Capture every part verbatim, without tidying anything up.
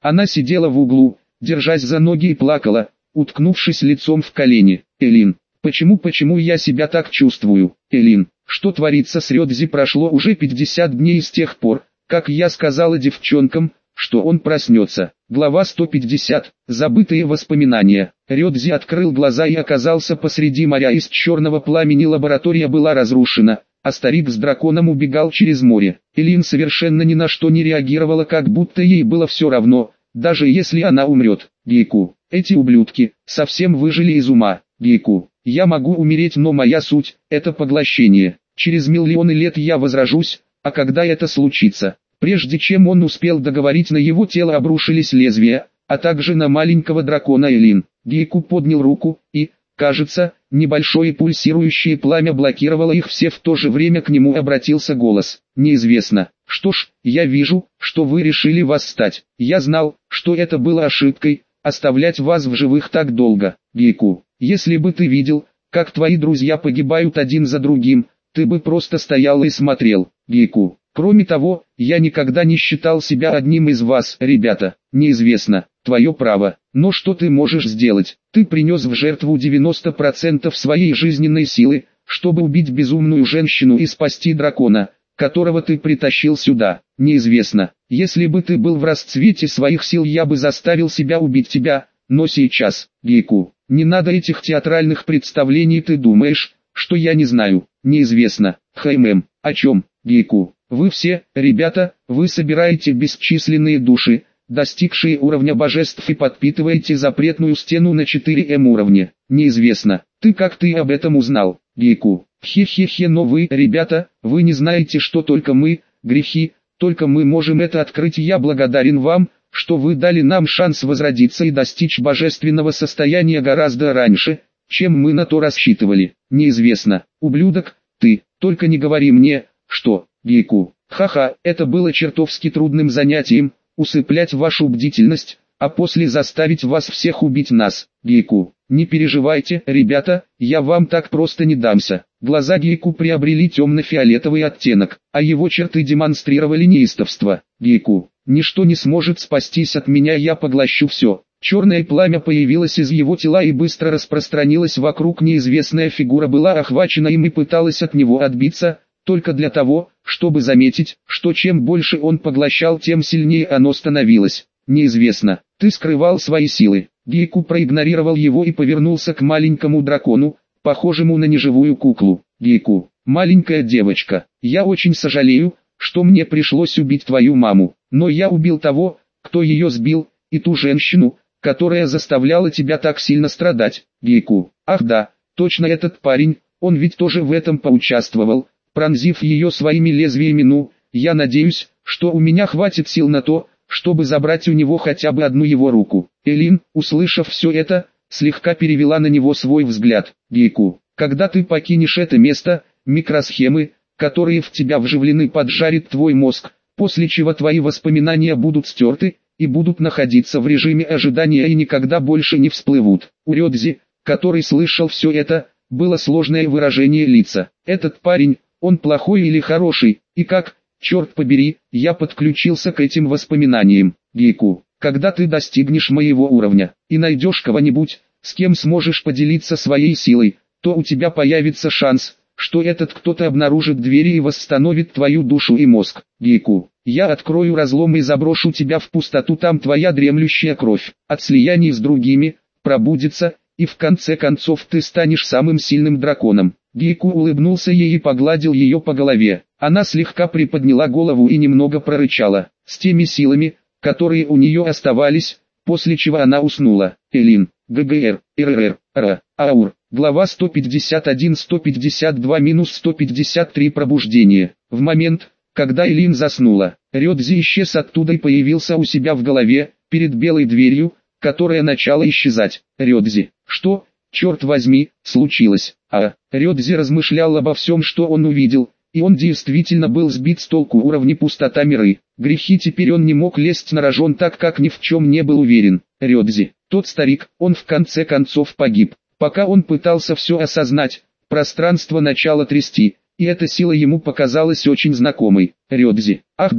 Она сидела в углу, держась за ноги и плакала, уткнувшись лицом в колени. Элин, почему, почему я себя так чувствую? Элин, что творится с Рёдзи? Прошло уже пятьдесят дней с тех пор, как я сказала девчонкам, что он проснется. Глава сто пятьдесят. Забытые воспоминания. Рёдзи открыл глаза и оказался посреди моря из черного пламени. Лаборатория была разрушена, а старик с драконом убегал через море. Элин совершенно ни на что не реагировала, как будто ей было все равно, даже если она умрет. Гейку, эти ублюдки, совсем выжили из ума. Гейку, я могу умереть, но моя суть – это поглощение. Через миллионы лет я возрожусь, а когда это случится? Прежде чем он успел договорить, на его тело обрушились лезвия, а также на маленького дракона Элин. Гейку поднял руку, и, кажется, небольшое пульсирующее пламя блокировало их все. В то же время к нему обратился голос. Неизвестно. Что ж, я вижу, что вы решили восстать. Я знал, что это было ошибкой, оставлять вас в живых так долго. Гейку, если бы ты видел, как твои друзья погибают один за другим, ты бы просто стоял и смотрел. Гейку. Кроме того, я никогда не считал себя одним из вас, ребята. Неизвестно, твое право. Но что ты можешь сделать? Ты принес в жертву девяносто процентов своей жизненной силы, чтобы убить безумную женщину и спасти дракона, которого ты притащил сюда. Неизвестно, если бы ты был в расцвете своих сил, я бы заставил себя убить тебя, но сейчас, Гейку, не надо этих театральных представлений. Ты думаешь, что я не знаю? Неизвестно. Хм, о чем, Гейку? Вы все, ребята, вы собираете бесчисленные души, достигшие уровня божеств, и подпитываете запретную стену на четыре эм уровне. Неизвестно, ты как ты об этом узнал, Гейку? Хе-хе-хе, но вы, ребята, вы не знаете, что только мы, грехи, только мы можем это открыть. Я благодарен вам, что вы дали нам шанс возродиться и достичь божественного состояния гораздо раньше, чем мы на то рассчитывали. Неизвестно, ублюдок, ты, только не говори мне, что... Гейку, ха-ха, это было чертовски трудным занятием, усыплять вашу бдительность, а после заставить вас всех убить нас. Гейку, не переживайте, ребята, я вам так просто не дамся. Глаза Гейку приобрели темно-фиолетовый оттенок, а его черты демонстрировали неистовство. Гейку, ничто не сможет спастись от меня, я поглощу все. Черное пламя появилось из его тела и быстро распространилось вокруг. Неизвестная фигура была охвачена им и пыталась от него отбиться, только для того, чтобы заметить, что чем больше он поглощал, тем сильнее оно становилось. Неизвестно, ты скрывал свои силы. Гейку проигнорировал его и повернулся к маленькому дракону, похожему на неживую куклу. Гейку, маленькая девочка, я очень сожалею, что мне пришлось убить твою маму, но я убил того, кто ее сбил, и ту женщину, которая заставляла тебя так сильно страдать. Гейку, ах да, точно этот парень, он ведь тоже в этом поучаствовал, пронзив ее своими лезвиями. Ну, я надеюсь, что у меня хватит сил на то, чтобы забрать у него хотя бы одну его руку. Элин, услышав все это, слегка перевела на него свой взгляд. Гейку, когда ты покинешь это место, микросхемы, которые в тебя вживлены, поджарит твой мозг, после чего твои воспоминания будут стерты, и будут находиться в режиме ожидания и никогда больше не всплывут. У Рёдзи, который слышал все это, было сложное выражение лица. Этот парень, он плохой или хороший, и как, черт побери, я подключился к этим воспоминаниям. Гейку, когда ты достигнешь моего уровня, и найдешь кого-нибудь, с кем сможешь поделиться своей силой, то у тебя появится шанс, что этот кто-то обнаружит двери и восстановит твою душу и мозг. Гейку, я открою разлом и заброшу тебя в пустоту, там твоя дремлющая кровь, от слияния с другими, пробудится, и в конце концов ты станешь самым сильным драконом. Гейку улыбнулся ей и погладил ее по голове. Она слегка приподняла голову и немного прорычала, с теми силами, которые у нее оставались, после чего она уснула. Элин, ГГР, РРР, Р, Аур. Глава сто пятьдесят один сто пятьдесят два сто пятьдесят три Пробуждение. В момент, когда Элин заснула, Рёдзи исчез оттуда и появился у себя в голове, перед белой дверью, которая начала исчезать. Рёдзи, что, черт возьми, случилось? А, Рёдзи размышлял обо всем, что он увидел, и он действительно был сбит с толку. Уровни пустота миры. Грехи. Теперь он не мог лезть на рожон, так как ни в чем не был уверен. Рёдзи, тот старик, он в конце концов погиб. Пока он пытался все осознать, пространство начало трясти, и эта сила ему показалась очень знакомой. Рёдзи, ах да,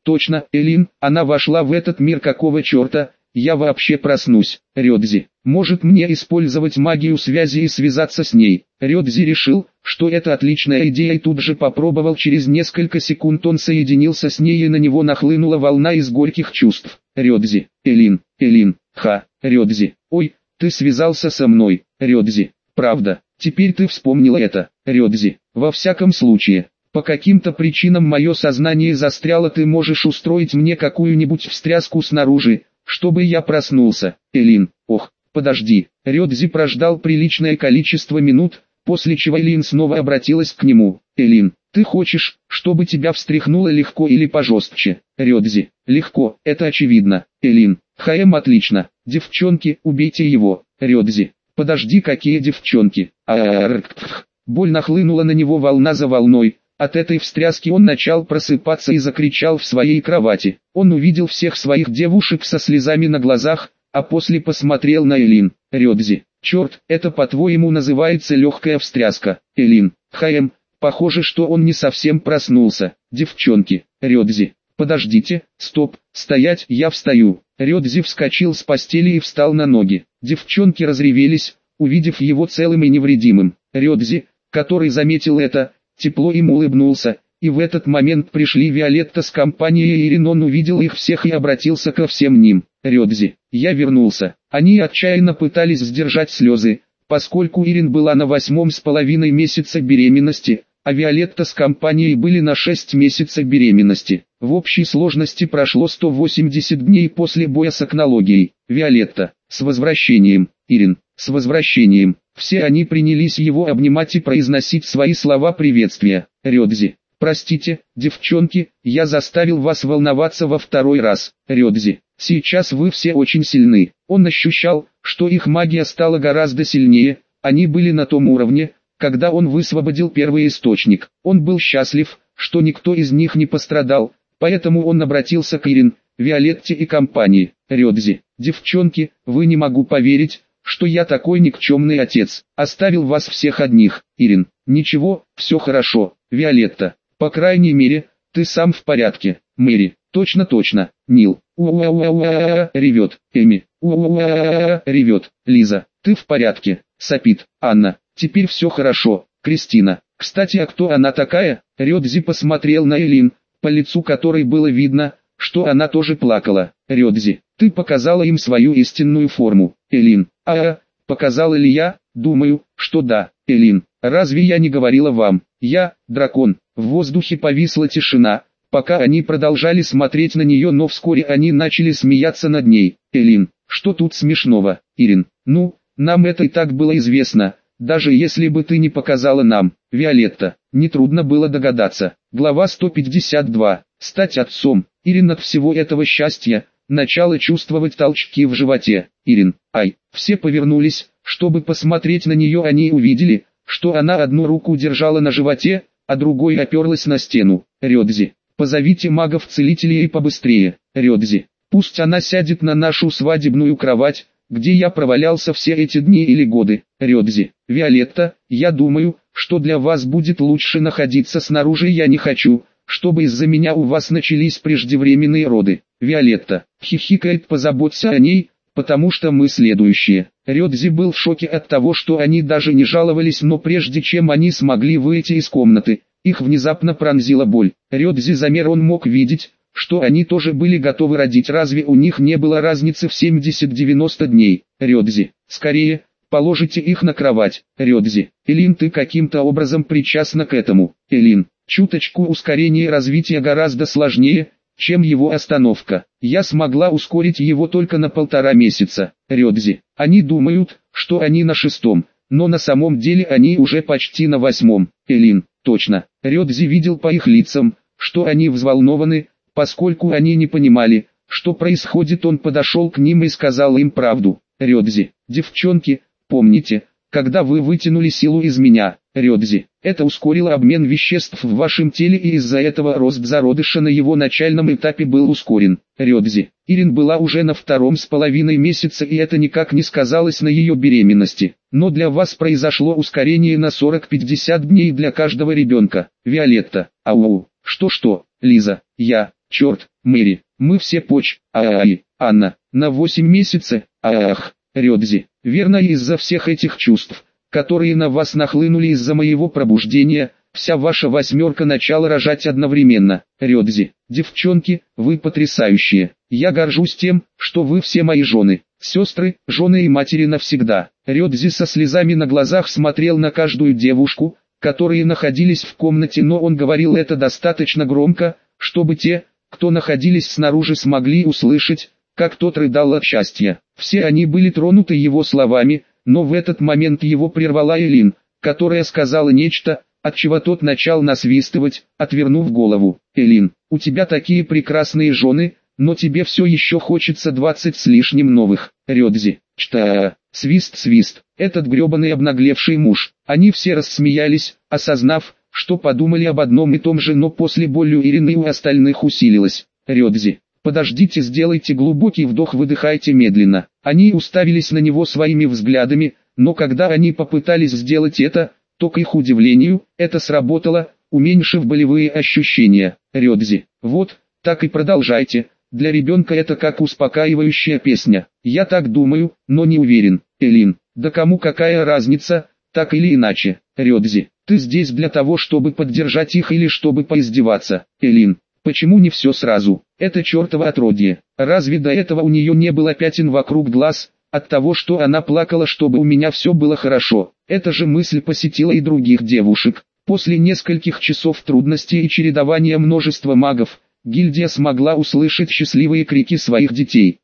точно, Элин, она вошла в этот мир, какого черта, я вообще проснусь. Рёдзи, может мне использовать магию связи и связаться с ней? Рёдзи решил, что это отличная идея и тут же попробовал. Через несколько секунд он соединился с ней и на него нахлынула волна из горьких чувств. Рёдзи, Элин, Элин, ха, Рёдзи, ой, ты связался со мной, Рёдзи, правда, теперь ты вспомнила это, Рёдзи, во всяком случае. По каким-то причинам мое сознание застряло, ты можешь устроить мне какую-нибудь встряску снаружи, чтобы я проснулся. Элин, ох, подожди. Рёдзи прождал приличное количество минут, после чего Элин снова обратилась к нему. Элин, ты хочешь, чтобы тебя встряхнуло легко или пожестче? Рёдзи, легко, это очевидно. Элин, хаэм, отлично. Девчонки, убейте его. Рёдзи, подожди, какие девчонки? А-а-а-а-а-а. Боль нахлынула на него волна за волной. От этой встряски он начал просыпаться и закричал в своей кровати. Он увидел всех своих девушек со слезами на глазах, а после посмотрел на Элин. Рёдзи, черт, это по-твоему называется легкая встряска? Элин, хаэм, похоже, что он не совсем проснулся. Девчонки, Рёдзи, подождите, стоп, стоять, я встаю. Рёдзи вскочил с постели и встал на ноги. Девчонки разревелись, увидев его целым и невредимым. Рёдзи, который заметил это, тепло им улыбнулся, и в этот момент пришли Виолетта с компанией Ирин. Он увидел их всех и обратился ко всем ним. Рёдзи, я вернулся. Они отчаянно пытались сдержать слезы, поскольку Ирин была на восьмом с половиной месяца беременности, а Виолетта с компанией были на шесть месяцев беременности. В общей сложности прошло сто восемьдесят дней после боя с Акнологией. Виолетта, с возвращением. Ирин, с возвращением. Все они принялись его обнимать и произносить свои слова приветствия. Рёдзи, простите, девчонки, я заставил вас волноваться во второй раз. Рёдзи, сейчас вы все очень сильны. Он ощущал, что их магия стала гораздо сильнее, они были на том уровне, когда он высвободил первый источник. Он был счастлив, что никто из них не пострадал, поэтому он обратился к Ирин, Виолетте и компании. Рёдзи, девчонки, вы не могу поверить, что я такой никчемный отец, оставил вас всех одних. Ирин, ничего, все хорошо. Виолетта, по крайней мере, ты сам в порядке. Мэри, точно-точно. Нил, уа-уа-уа, ревет. Эми, уа-уа, ревет. Лиза, ты в порядке. Сопит. Анна, теперь все хорошо. Кристина, кстати, а кто она такая? Рёдзи посмотрел на Элин, по лицу которой было видно, что она тоже плакала. Рёдзи, ты показала им свою истинную форму. Элин, а, показала ли я? Думаю, что да. Элин, разве я не говорила вам? Я, дракон. В воздухе повисла тишина, пока они продолжали смотреть на нее, но вскоре они начали смеяться над ней. Элин, что тут смешного? Ирин, ну, нам это и так было известно, даже если бы ты не показала нам. Виолетта, нетрудно было догадаться. Глава сто пятьдесят два. Стать отцом. Ирин, от всего этого счастья, начало чувствовать толчки в животе. Ирин, ай, все повернулись, чтобы посмотреть на нее. Они увидели, что она одну руку держала на животе, а другой оперлась на стену. Рёдзи, позовите магов-целителей и побыстрее. Рёдзи, пусть она сядет на нашу свадебную кровать, где я провалялся все эти дни или годы. Рёдзи, Виолетта, я думаю, что для вас будет лучше находиться снаружи. Я не хочу, чтобы из-за меня у вас начались преждевременные роды. Виолетта, хихикает, позаботься о ней, потому что мы следующие. Рёдзи был в шоке от того, что они даже не жаловались, но прежде чем они смогли выйти из комнаты, их внезапно пронзила боль. Рёдзи замер, он мог видеть, что они тоже были готовы родить. Разве у них не было разницы в семьдесят-девяносто дней? Рёдзи, скорее, положите их на кровать. Рёдзи, Элин, ты каким-то образом причастна к этому. Элин, чуточку ускорение развития гораздо сложнее, чем его остановка. Я смогла ускорить его только на полтора месяца. Рёдзи, они думают, что они на шестом, но на самом деле они уже почти на восьмом. Элин, точно. Рёдзи видел по их лицам, что они взволнованы, поскольку они не понимали, что происходит. Он подошел к ним и сказал им правду. Рёдзи, девчонки, помните, когда вы вытянули силу из меня? Рёдзи, это ускорило обмен веществ в вашем теле, и из-за этого рост зародыша на его начальном этапе был ускорен. Рёдзи, Ирин была уже на втором с половиной месяца, и это никак не сказалось на ее беременности. Но для вас произошло ускорение на сорок-пятьдесят дней для каждого ребенка. Виолетта, ау, что-что, Лиза, я, Черт, Мэри, мы все поч, ай, Анна, на восемь месяцев, ах, Рёдзи, верно из-за всех этих чувств, которые на вас нахлынули из-за моего пробуждения, вся ваша восьмерка начала рожать одновременно. Рёдзи, девчонки, вы потрясающие, я горжусь тем, что вы все мои жены, сестры, жены и матери навсегда. Рёдзи со слезами на глазах смотрел на каждую девушку, которые находились в комнате, но он говорил это достаточно громко, чтобы те, кто находились снаружи, смогли услышать, как тот рыдал от счастья. Все они были тронуты его словами, но в этот момент его прервала Элин, которая сказала нечто, отчего тот начал насвистывать, отвернув голову. «Элин, у тебя такие прекрасные жены, но тебе все еще хочется двадцать с лишним новых». Рёдзи, чта, свист-свист, этот гребаный обнаглевший муж. Они все рассмеялись, осознав, что подумали об одном и том же, но после боли у Ирины и у остальных усилилась. Рёдзи, подождите, сделайте глубокий вдох, выдыхайте медленно. Они уставились на него своими взглядами, но когда они попытались сделать это, то к их удивлению, это сработало, уменьшив болевые ощущения. Рёдзи, вот, так и продолжайте, для ребенка это как успокаивающая песня. Я так думаю, но не уверен. Элин, да кому какая разница, так или иначе. Рёдзи, ты здесь для того, чтобы поддержать их или чтобы поиздеваться. Элин, почему не все сразу? Это чертово отродье. Разве до этого у нее не было пятен вокруг глаз, от того, что она плакала, чтобы у меня все было хорошо? Эта же мысль посетила и других девушек. После нескольких часов трудностей и чередования множества магов, гильдия смогла услышать счастливые крики своих детей.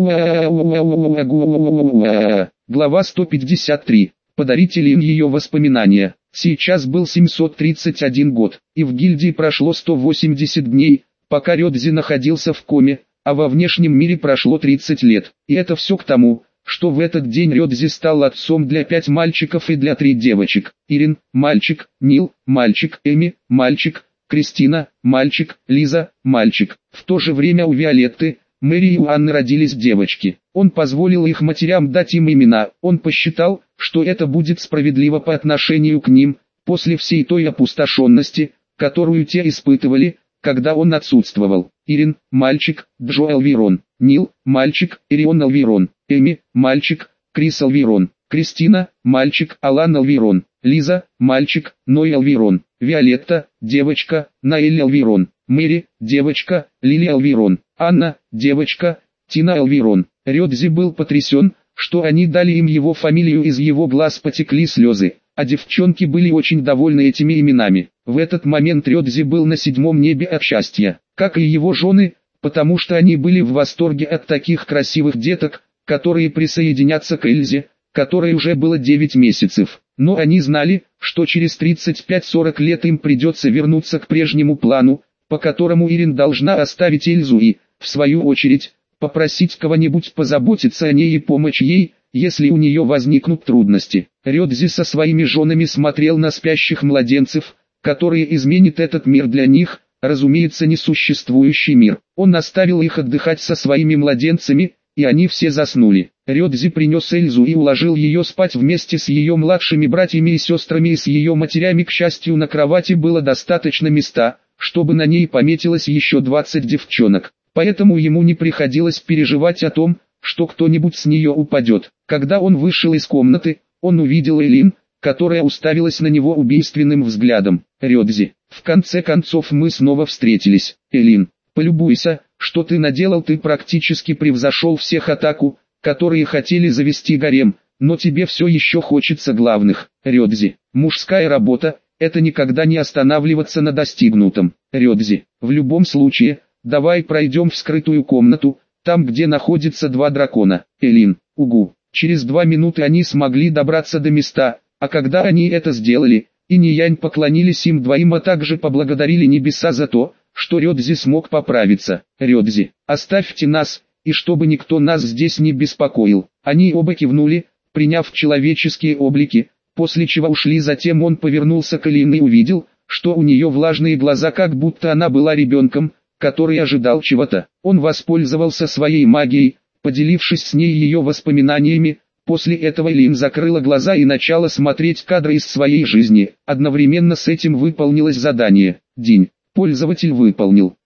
Глава сто пятьдесят три. Подарите ли им ее воспоминания? Сейчас был семьсот тридцать один год, и в гильдии прошло сто восемьдесят дней, пока Рёдзи находился в коме, а во внешнем мире прошло тридцать лет. И это все к тому, что в этот день Рёдзи стал отцом для пять мальчиков и для три девочек. Ирин, мальчик, Нил, мальчик, Эми, мальчик, Кристина, мальчик, Лиза, мальчик. В то же время у Виолетты, Мэри и у Анны родились девочки. Он позволил их матерям дать им имена. Он посчитал, что это будет справедливо по отношению к ним, после всей той опустошенности, которую те испытывали, когда он отсутствовал. Ирин, мальчик, Джо Элвирон. Нил, мальчик, Ирион Элвирон. Эми, мальчик, Крис Элвирон. Кристина, мальчик, Алан Элвирон. Лиза, мальчик, Ной Элвирон. Виолетта, девочка, Наэль Элвирон. Мэри, девочка, Лили Элвирон. Анна, девочка, Тина Элвирон. Рёдзи был потрясен, что они дали им его фамилию, из его глаз потекли слезы, а девчонки были очень довольны этими именами. В этот момент Рёдзи был на седьмом небе от счастья, как и его жены, потому что они были в восторге от таких красивых деток, которые присоединятся к Эльзе, которой уже было девять месяцев. Но они знали, что через тридцать пять сорок лет им придется вернуться к прежнему плану, по которому Ирин должна оставить Эльзу и, в свою очередь, попросить кого-нибудь позаботиться о ней и помочь ей, если у нее возникнут трудности. Рёдзи со своими женами смотрел на спящих младенцев, которые изменят этот мир для них, разумеется, несуществующий мир. Он оставил их отдыхать со своими младенцами, и они все заснули. Рёдзи принес Эльзу и уложил ее спать вместе с ее младшими братьями и сестрами и с ее матерями. К счастью, на кровати было достаточно места, чтобы на ней пометилось еще двадцать девчонок. Поэтому ему не приходилось переживать о том, что кто-нибудь с нее упадет. Когда он вышел из комнаты, он увидел Элин, которая уставилась на него убийственным взглядом. Рёдзи, в конце концов мы снова встретились. Элин, полюбуйся, что ты наделал, ты практически превзошел всех атаку, которые хотели завести гарем, но тебе все еще хочется главных. Рёдзи, мужская работа, это никогда не останавливаться на достигнутом. Рёдзи, в любом случае, давай пройдем в скрытую комнату, там где находятся два дракона. Элин, угу. Через два минуты они смогли добраться до места, а когда они это сделали, Инь и Янь поклонились им двоим, а также поблагодарили небеса за то, что Рёдзи смог поправиться. Рёдзи, оставьте нас, и чтобы никто нас здесь не беспокоил. Они оба кивнули, приняв человеческие облики, после чего ушли. Затем он повернулся к Элин и увидел, что у нее влажные глаза, как будто она была ребенком, который ожидал чего-то. Он воспользовался своей магией, поделившись с ней ее воспоминаниями. После этого Элин закрыла глаза и начала смотреть кадры из своей жизни. Одновременно с этим выполнилось задание. День. Пользователь выполнил.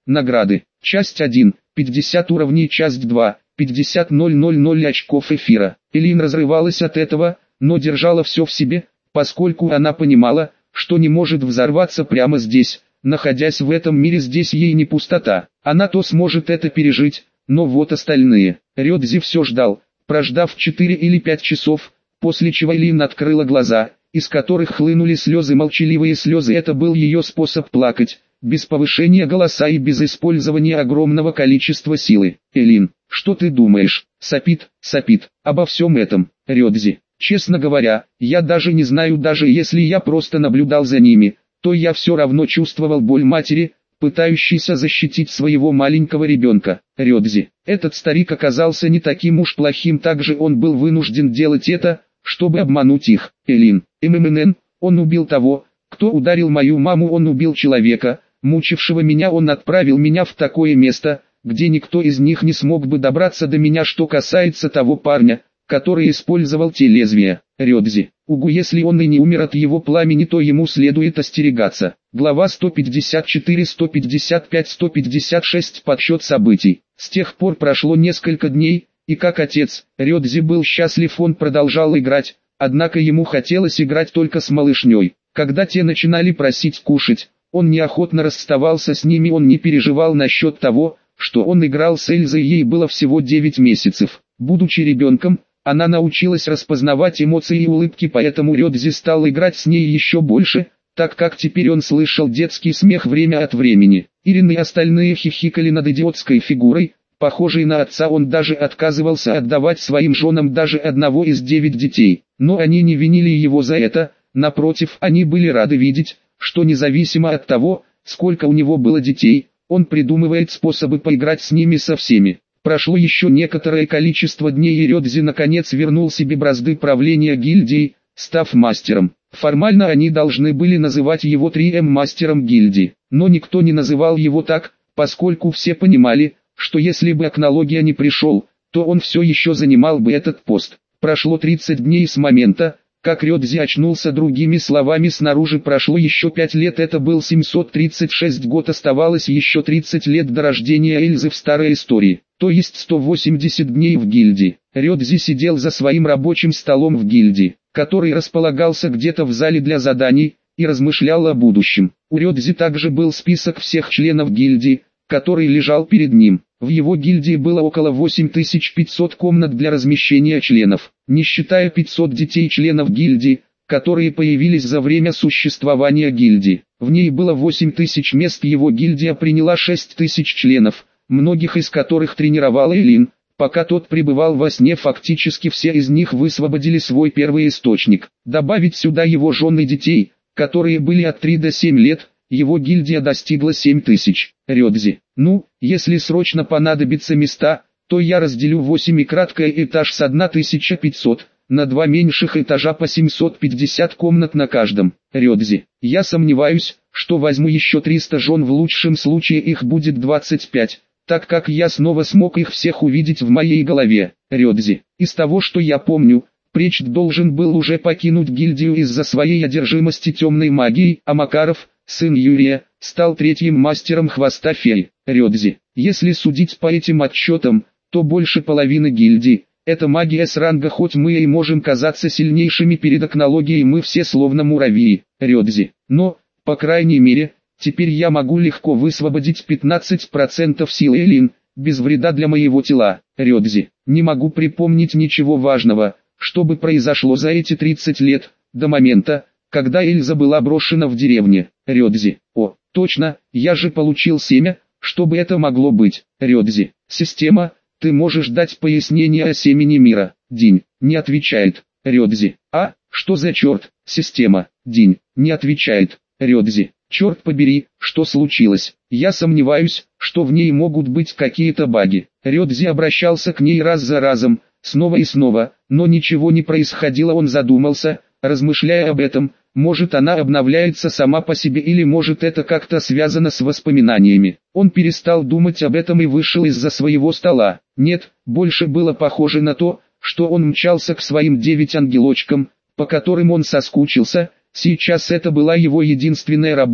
Награды. Часть один. пятьдесят уровней. Часть два. пятьдесят тысяч очков эфира. Элин разрывалась от этого, но держала все в себе, поскольку она понимала, что не может взорваться прямо здесь. Находясь в этом мире, здесь ей не пустота. Она то сможет это пережить, но вот остальные. Рёдзи все ждал, прождав четыре или пять часов, после чего Элин открыла глаза, из которых хлынули слезы, молчаливые слезы. Это был ее способ плакать, без повышения голоса и без использования огромного количества силы. Элин, что ты думаешь? Сопит, сопит, обо всем этом, Рёдзи. Честно говоря, я даже не знаю, даже если я просто наблюдал за ними, то я все равно чувствовал боль матери, пытающейся защитить своего маленького ребенка. Рёдзи. Этот старик оказался не таким уж плохим, также он был вынужден делать это, чтобы обмануть их. Элин. ММН, он убил того, кто ударил мою маму, он убил человека, мучившего меня, он отправил меня в такое место, где никто из них не смог бы добраться до меня. Что касается того парня, который использовал те лезвия, Рёдзи. Угу, если он и не умер от его пламени, то ему следует остерегаться. Глава сто пятьдесят четыре, сто пятьдесят пять, сто пятьдесят шесть. Подсчет событий. С тех пор прошло несколько дней, и как отец, Рёдзи был счастлив, он продолжал играть, однако ему хотелось играть только с малышней. Когда те начинали просить кушать, он неохотно расставался с ними, он не переживал насчет того, что он играл с Эльзой, ей было всего девять месяцев. Будучи ребенком, она научилась распознавать эмоции и улыбки, поэтому Рёдзи стал играть с ней еще больше, так как теперь он слышал детский смех время от времени. Ирин и остальные хихикали над идиотской фигурой, похожей на отца. Он даже отказывался отдавать своим женам даже одного из девять детей, но они не винили его за это, напротив, они были рады видеть, что независимо от того, сколько у него было детей, он придумывает способы поиграть с ними со всеми. Прошло еще некоторое количество дней, и Рёдзи наконец вернул себе бразды правления гильдией, став мастером. Формально они должны были называть его три эм мастером гильдии, но никто не называл его так, поскольку все понимали, что если бы Акнология не пришел, то он все еще занимал бы этот пост. Прошло тридцать дней с момента, как Рёдзи очнулся, другими словами, снаружи прошло еще пять лет, это был семьсот тридцать шестой год, оставалось еще тридцать лет до рождения Эльзы в старой истории, то есть сто восемьдесят дней в гильдии. Рёдзи сидел за своим рабочим столом в гильдии, который располагался где-то в зале для заданий, и размышлял о будущем. У Рёдзи также был список всех членов гильдии, который лежал перед ним. В его гильдии было около восемь тысяч пятьсот комнат для размещения членов, не считая пятисот детей членов гильдии, которые появились за время существования гильдии. В ней было восемь тысяч мест, его гильдия приняла шесть тысяч членов, многих из которых тренировал Элин. Пока тот пребывал во сне, фактически все из них высвободили свой первый источник. Добавить сюда его жен и детей, которые были от трёх до семи лет, его гильдия достигла семь тысяч. Рёдзи. Ну, если срочно понадобятся места, то я разделю восемь и краткое этаж с тысяча пятьсот, на два меньших этажа по семьсот пятьдесят комнат на каждом. Рёдзи. Я сомневаюсь, что возьму еще триста жен, в лучшем случае их будет двадцать пять, так как я снова смог их всех увидеть в моей голове. Рёдзи. Из того, что я помню, Пречт должен был уже покинуть гильдию из-за своей одержимости темной магией, а Макаров, сын Юрия, стал третьим мастером хвоста феи. Рёдзи. Если судить по этим отчетам, то больше половины гильдии – это магия с ранга, хоть мы и можем казаться сильнейшими перед Акнологией, мы все словно муравьи. Рёдзи. Но, по крайней мере, теперь я могу легко высвободить пятнадцать процентов силы Элин, без вреда для моего тела. Рёдзи. Не могу припомнить ничего важного, что бы произошло за эти тридцать лет, до момента, когда Эльза была брошена в деревне. Рёдзи. О, точно, я же получил семя, что бы это могло быть. Рёдзи. Система, ты можешь дать пояснение о семени мира? Динь. Не отвечает. Рёдзи. А, что за черт? Система. Динь. Не отвечает. Рёдзи. Черт побери, что случилось? Я сомневаюсь, что в ней могут быть какие-то баги. Рёдзи обращался к ней раз за разом, снова и снова, но ничего не происходило. Он задумался, размышляя об этом. Может, она обновляется сама по себе, или может это как-то связано с воспоминаниями. Он перестал думать об этом и вышел из-за своего стола. Нет, больше было похоже на то, что он мчался к своим девять ангелочкам, по которым он соскучился. Сейчас это была его единственная работа,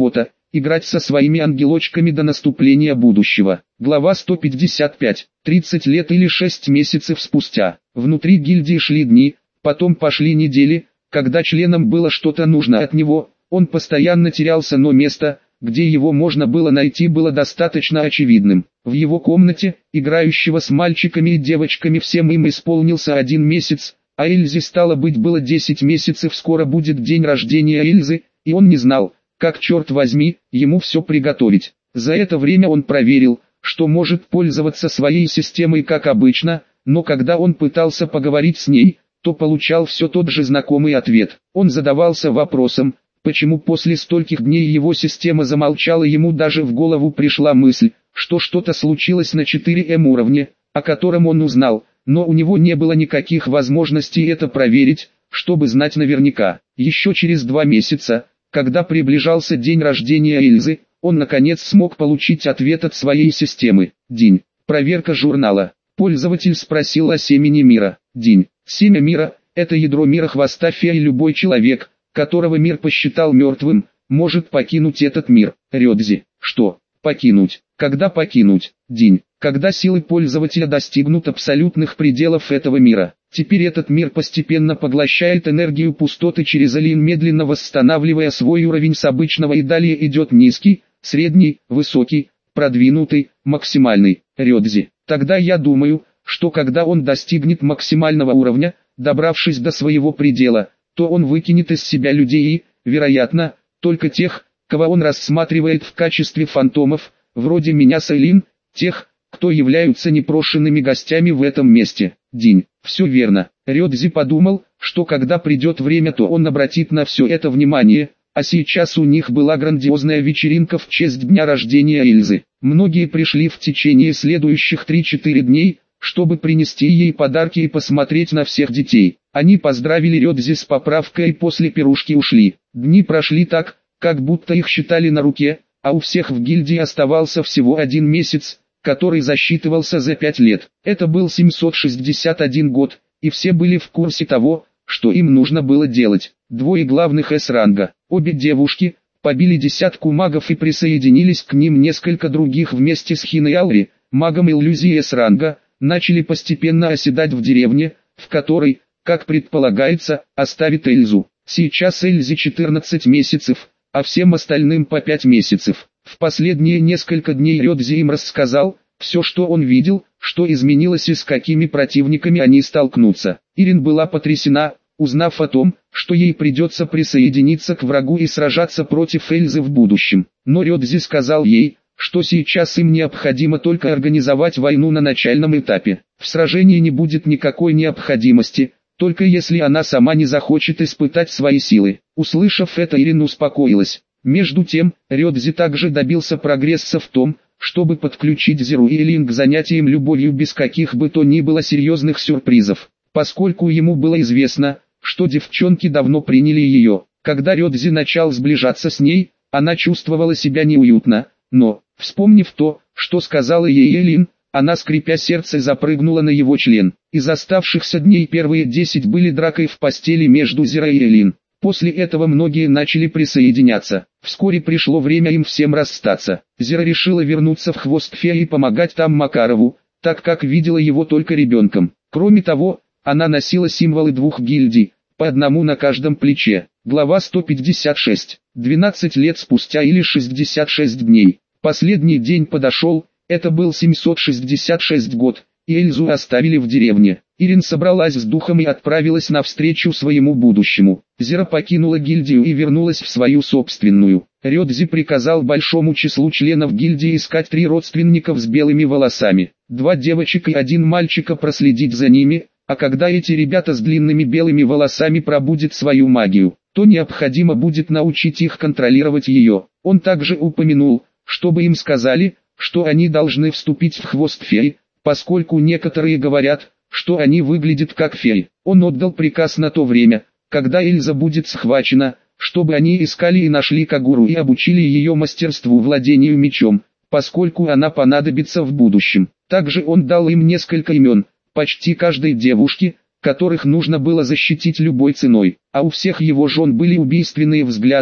играть со своими ангелочками до наступления будущего. Глава сто пятьдесят пять. тридцать лет или шесть месяцев спустя. Внутри гильдии шли дни, потом пошли недели, когда членам было что-то нужно от него, он постоянно терялся, но место, где его можно было найти, было достаточно очевидным. В его комнате, играющего с мальчиками и девочками, всем им исполнился один месяц, а Эльзе стало быть было десять месяцев. Скоро будет день рождения Эльзы, и он не знал, как, черт возьми, ему все приготовить. За это время он проверил, что может пользоваться своей системой как обычно, но когда он пытался поговорить с ней, то получал все тот же знакомый ответ. Он задавался вопросом, почему после стольких дней его система замолчала. Ему даже в голову пришла мысль, что что-то случилось на четыре эм уровне, о котором он узнал, но у него не было никаких возможностей это проверить, чтобы знать наверняка. Еще через два месяца, когда приближался день рождения Эльзы, он наконец смог получить ответ от своей системы. День. Проверка журнала. Пользователь спросил о семени мира. День. Семя мира – это ядро мира хвоста феи. Любой человек, которого мир посчитал мертвым, может покинуть этот мир. Рёдзи. Что? Покинуть. Когда покинуть? День. Когда силы пользователя достигнут абсолютных пределов этого мира. Теперь этот мир постепенно поглощает энергию пустоты через Элин, медленно восстанавливая свой уровень с обычного, и далее идет низкий, средний, высокий, продвинутый, максимальный. Рёдзи. Тогда я думаю, что когда он достигнет максимального уровня, добравшись до своего предела, то он выкинет из себя людей и, вероятно, только тех, кого он рассматривает в качестве фантомов, вроде меня с Элин, тех, кто являются непрошенными гостями в этом месте. День. Все верно. Рёдзи подумал, что когда придет время, то он обратит на все это внимание, а сейчас у них была грандиозная вечеринка в честь дня рождения Эльзы. Многие пришли в течение следующих три-четыре дней, чтобы принести ей подарки и посмотреть на всех детей. Они поздравили Рёдзи с поправкой и после пирушки ушли. Дни прошли так, как будто их считали на руке, а у всех в гильдии оставался всего один месяц, который засчитывался за пять лет. Это был семьсот шестьдесят один год, и все были в курсе того, что им нужно было делать. Двое главных эс-ранга, обе девушки, побили десятку магов и присоединились к ним несколько других вместе с Хиной Алри, магом иллюзии эс-ранга, начали постепенно оседать в деревне, в которой, как предполагается, оставит Эльзу. Сейчас Эльзе четырнадцать месяцев, а всем остальным по пять месяцев. В последние несколько дней Рёдзи им рассказал все, что он видел, что изменилось и с какими противниками они столкнутся. Ирин была потрясена, узнав о том, что ей придется присоединиться к врагу и сражаться против Эльзы в будущем. Но Рёдзи сказал ей, что сейчас им необходимо только организовать войну на начальном этапе. В сражении не будет никакой необходимости, только если она сама не захочет испытать свои силы. Услышав это, Ирин успокоилась. Между тем, Рёдзи также добился прогресса в том, чтобы подключить Зиру и Элин к занятиям любовью без каких бы то ни было серьезных сюрпризов, поскольку ему было известно, что девчонки давно приняли ее. Когда Рёдзи начал сближаться с ней, она чувствовала себя неуютно, но, вспомнив то, что сказала ей Элин, она, скрипя сердце, запрыгнула на его член. Из оставшихся дней первые десять были дракой в постели между Зирой и Элин. После этого многие начали присоединяться. Вскоре пришло время им всем расстаться. Зира решила вернуться в хвост феи и помогать там Макарову, так как видела его только ребенком. Кроме того, она носила символы двух гильдий, по одному на каждом плече. Глава сто пятьдесят шесть. двенадцать лет спустя или шестьдесят шесть дней. Последний день подошел, это был семьсот шестьдесят шестой год, и Эльзу оставили в деревне. Ирин собралась с духом и отправилась навстречу своему будущему. Зира покинула гильдию и вернулась в свою собственную. Рёдзи приказал большому числу членов гильдии искать три родственников с белыми волосами. Два девочек и один мальчика проследить за ними, а когда эти ребята с длинными белыми волосами пробудят свою магию, то необходимо будет научить их контролировать ее. Он также упомянул, чтобы им сказали, что они должны вступить в хвост феи, поскольку некоторые говорят, что они выглядят как феи. Он отдал приказ на то время, когда Эльза будет схвачена, чтобы они искали и нашли Кагуру и обучили ее мастерству владению мечом, поскольку она понадобится в будущем. Также он дал им несколько имен, почти каждой девушке, которых нужно было защитить любой ценой, а у всех его жен были убийственные взгляды,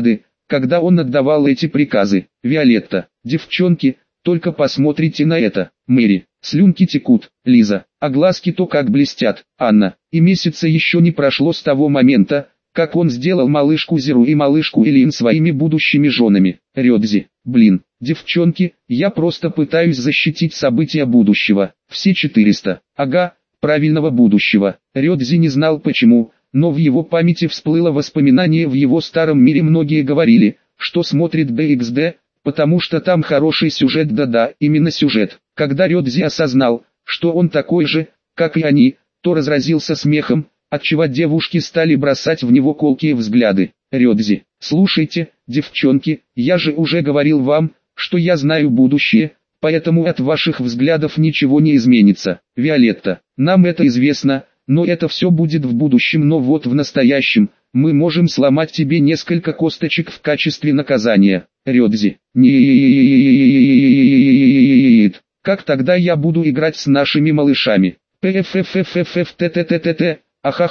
когда он отдавал эти приказы. Виолетта, девчонки, только посмотрите на это. Мэри, слюнки текут. Лиза, а глазки то как блестят. Анна, и месяца еще не прошло с того момента, как он сделал малышку Зиру и малышку Элин своими будущими женами. Рёдзи, блин, девчонки, я просто пытаюсь защитить события будущего. Все четыреста. Ага, правильного будущего. Рёдзи не знал почему, но в его памяти всплыло воспоминание в его старом мире. Многие говорили, что смотрит ди икс ди, потому что там хороший сюжет. Да-да, именно сюжет. Когда Рёдзи осознал, что он такой же, как и они, то разразился смехом, отчего девушки стали бросать в него колкие взгляды. Рёдзи, слушайте, девчонки, я же уже говорил вам, что я знаю будущее, поэтому от ваших взглядов ничего не изменится. Виолетта, нам это известно, но это все будет в будущем, но вот в настоящем, мы можем сломать тебе несколько косточек в качестве наказания. Рёдзи, нет, как тогда я буду играть с нашими малышами? Пффффффттттт.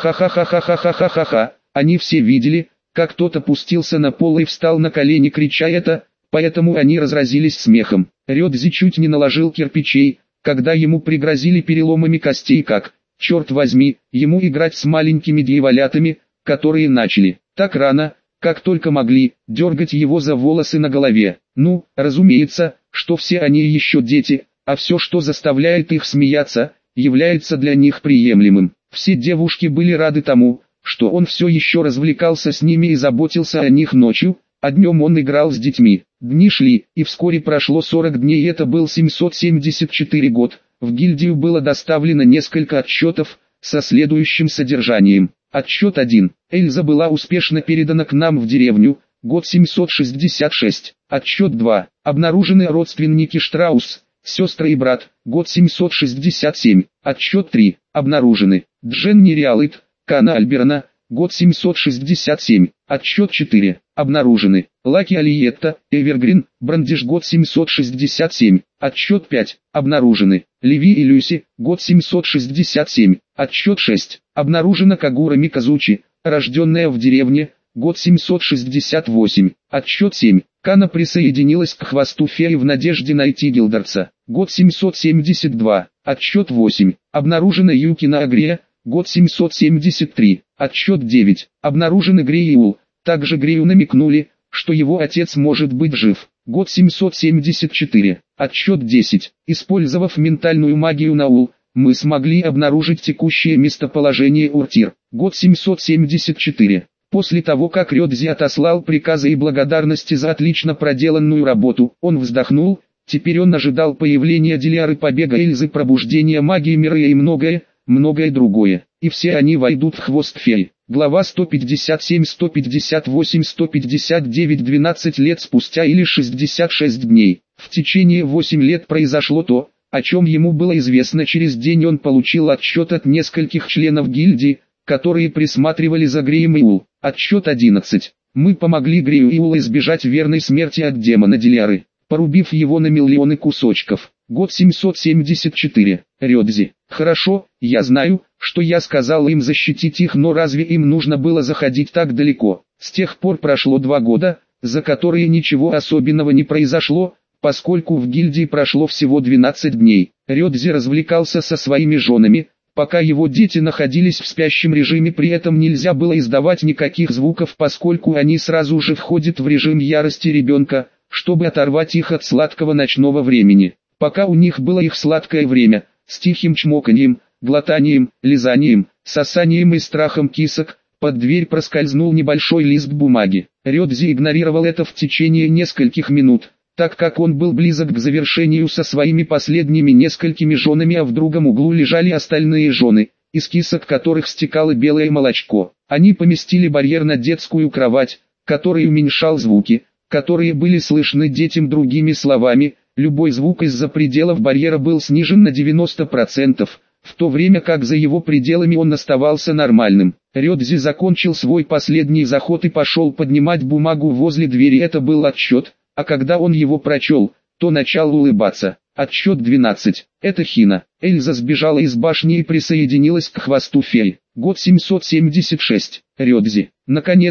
Ахахахахахахахахаха, они все видели, как тот опустился на пол и встал на колени, крича это, поэтому они разразились смехом. Рёдзи чуть не наложил кирпичей, когда ему пригрозили переломами костей, как, черт возьми, ему играть с маленькими дьяволятами, которые начали, так рано, как только могли, дергать его за волосы на голове. Ну, разумеется, что все они еще дети, а все, что заставляет их смеяться, является для них приемлемым. Все девушки были рады тому, что он все еще развлекался с ними и заботился о них ночью, а днем он играл с детьми. Дни шли, и вскоре прошло сорок дней, и это был семьсот семьдесят четвёртый год. В гильдию было доставлено несколько отчетов, со следующим содержанием. Отчет один. Эльза была успешно передана к нам в деревню, год семьсот шестьдесят шесть. Отчет два. Обнаружены родственники Штраус, сестры и брат, год семьсот шестьдесят семь. Отчет три. Обнаружены Дженни Риалит, Кана Альберна, год семьсот шестьдесят семь. Отчет четыре. Обнаружены Лаки Алиетта, Эвергрин, Брандиш, год семьсот шестьдесят семь. Отчет пять. Обнаружены Леви и Люси, год семьсот шестьдесят семь. Отчет шесть. Обнаружена Кагура Миказучи, рожденная в деревне, год семьсот шестьдесят восемь. Отчет семь. Кана присоединилась к хвосту феи в надежде найти Гилдарца, год семьсот семьдесят два. Отчет восемь. Обнаружена Юкина Агрия, год семьсот семьдесят три. Отчет девять. Обнаружены Грей и Ул. Также Грею намекнули, что его отец может быть жив. Год семьсот семьдесят четыре. Отчет десять. Использовав ментальную магию на Ул, мы смогли обнаружить текущее местоположение Уртир. Год семьсот семьдесят четыре. После того, как Рёдзи отослал приказы и благодарности за отлично проделанную работу, он вздохнул. Теперь он ожидал появления Дилиары, побега Эльзы, пробуждения магии мира и многое, многое другое. И все они войдут в хвост феи. Глава сто пятьдесят семь, сто пятьдесят восемь, сто пятьдесят девять. двенадцать лет спустя или шестьдесят шесть дней. В течение восьми лет произошло то, о чем ему было известно. Через день он получил отчет от нескольких членов гильдии, которые присматривали за Греем и Ул. Отчет одиннадцать. Мы помогли Грею и Ул избежать верной смерти от демона Дилиары, порубив его на миллионы кусочков. Год семьсот семьдесят четыре. Рёдзи. Хорошо, я знаю, что я сказал им защитить их, но разве им нужно было заходить так далеко? С тех пор прошло два года, за которые ничего особенного не произошло, поскольку в гильдии прошло всего двенадцать дней. Рёдзи развлекался со своими женами, пока его дети находились в спящем режиме, при этом нельзя было издавать никаких звуков, поскольку они сразу же входят в режим ярости ребенка, чтобы оторвать их от сладкого ночного времени. Пока у них было их сладкое время, с тихим чмоканьем, глотанием, лизанием, сосанием и страхом кисок, под дверь проскользнул небольшой лист бумаги. Рёдзи игнорировал это в течение нескольких минут, так как он был близок к завершению со своими последними несколькими женами, а в другом углу лежали остальные жены, из кисок которых стекало белое молочко. Они поместили барьер на детскую кровать, который уменьшал звуки, которые были слышны детям. Другими словами, любой звук из-за пределов барьера был снижен на девяносто процентов, в то время как за его пределами он оставался нормальным. Рёдзи закончил свой последний заход и пошел поднимать бумагу возле двери. Это был отчет, а когда он его прочел, то начал улыбаться. Отчет двенадцать. Это Хина. Эльза сбежала из башни и присоединилась к хвосту феи. Год семьсот семьдесят шесть. Рёдзи. Наконец-то,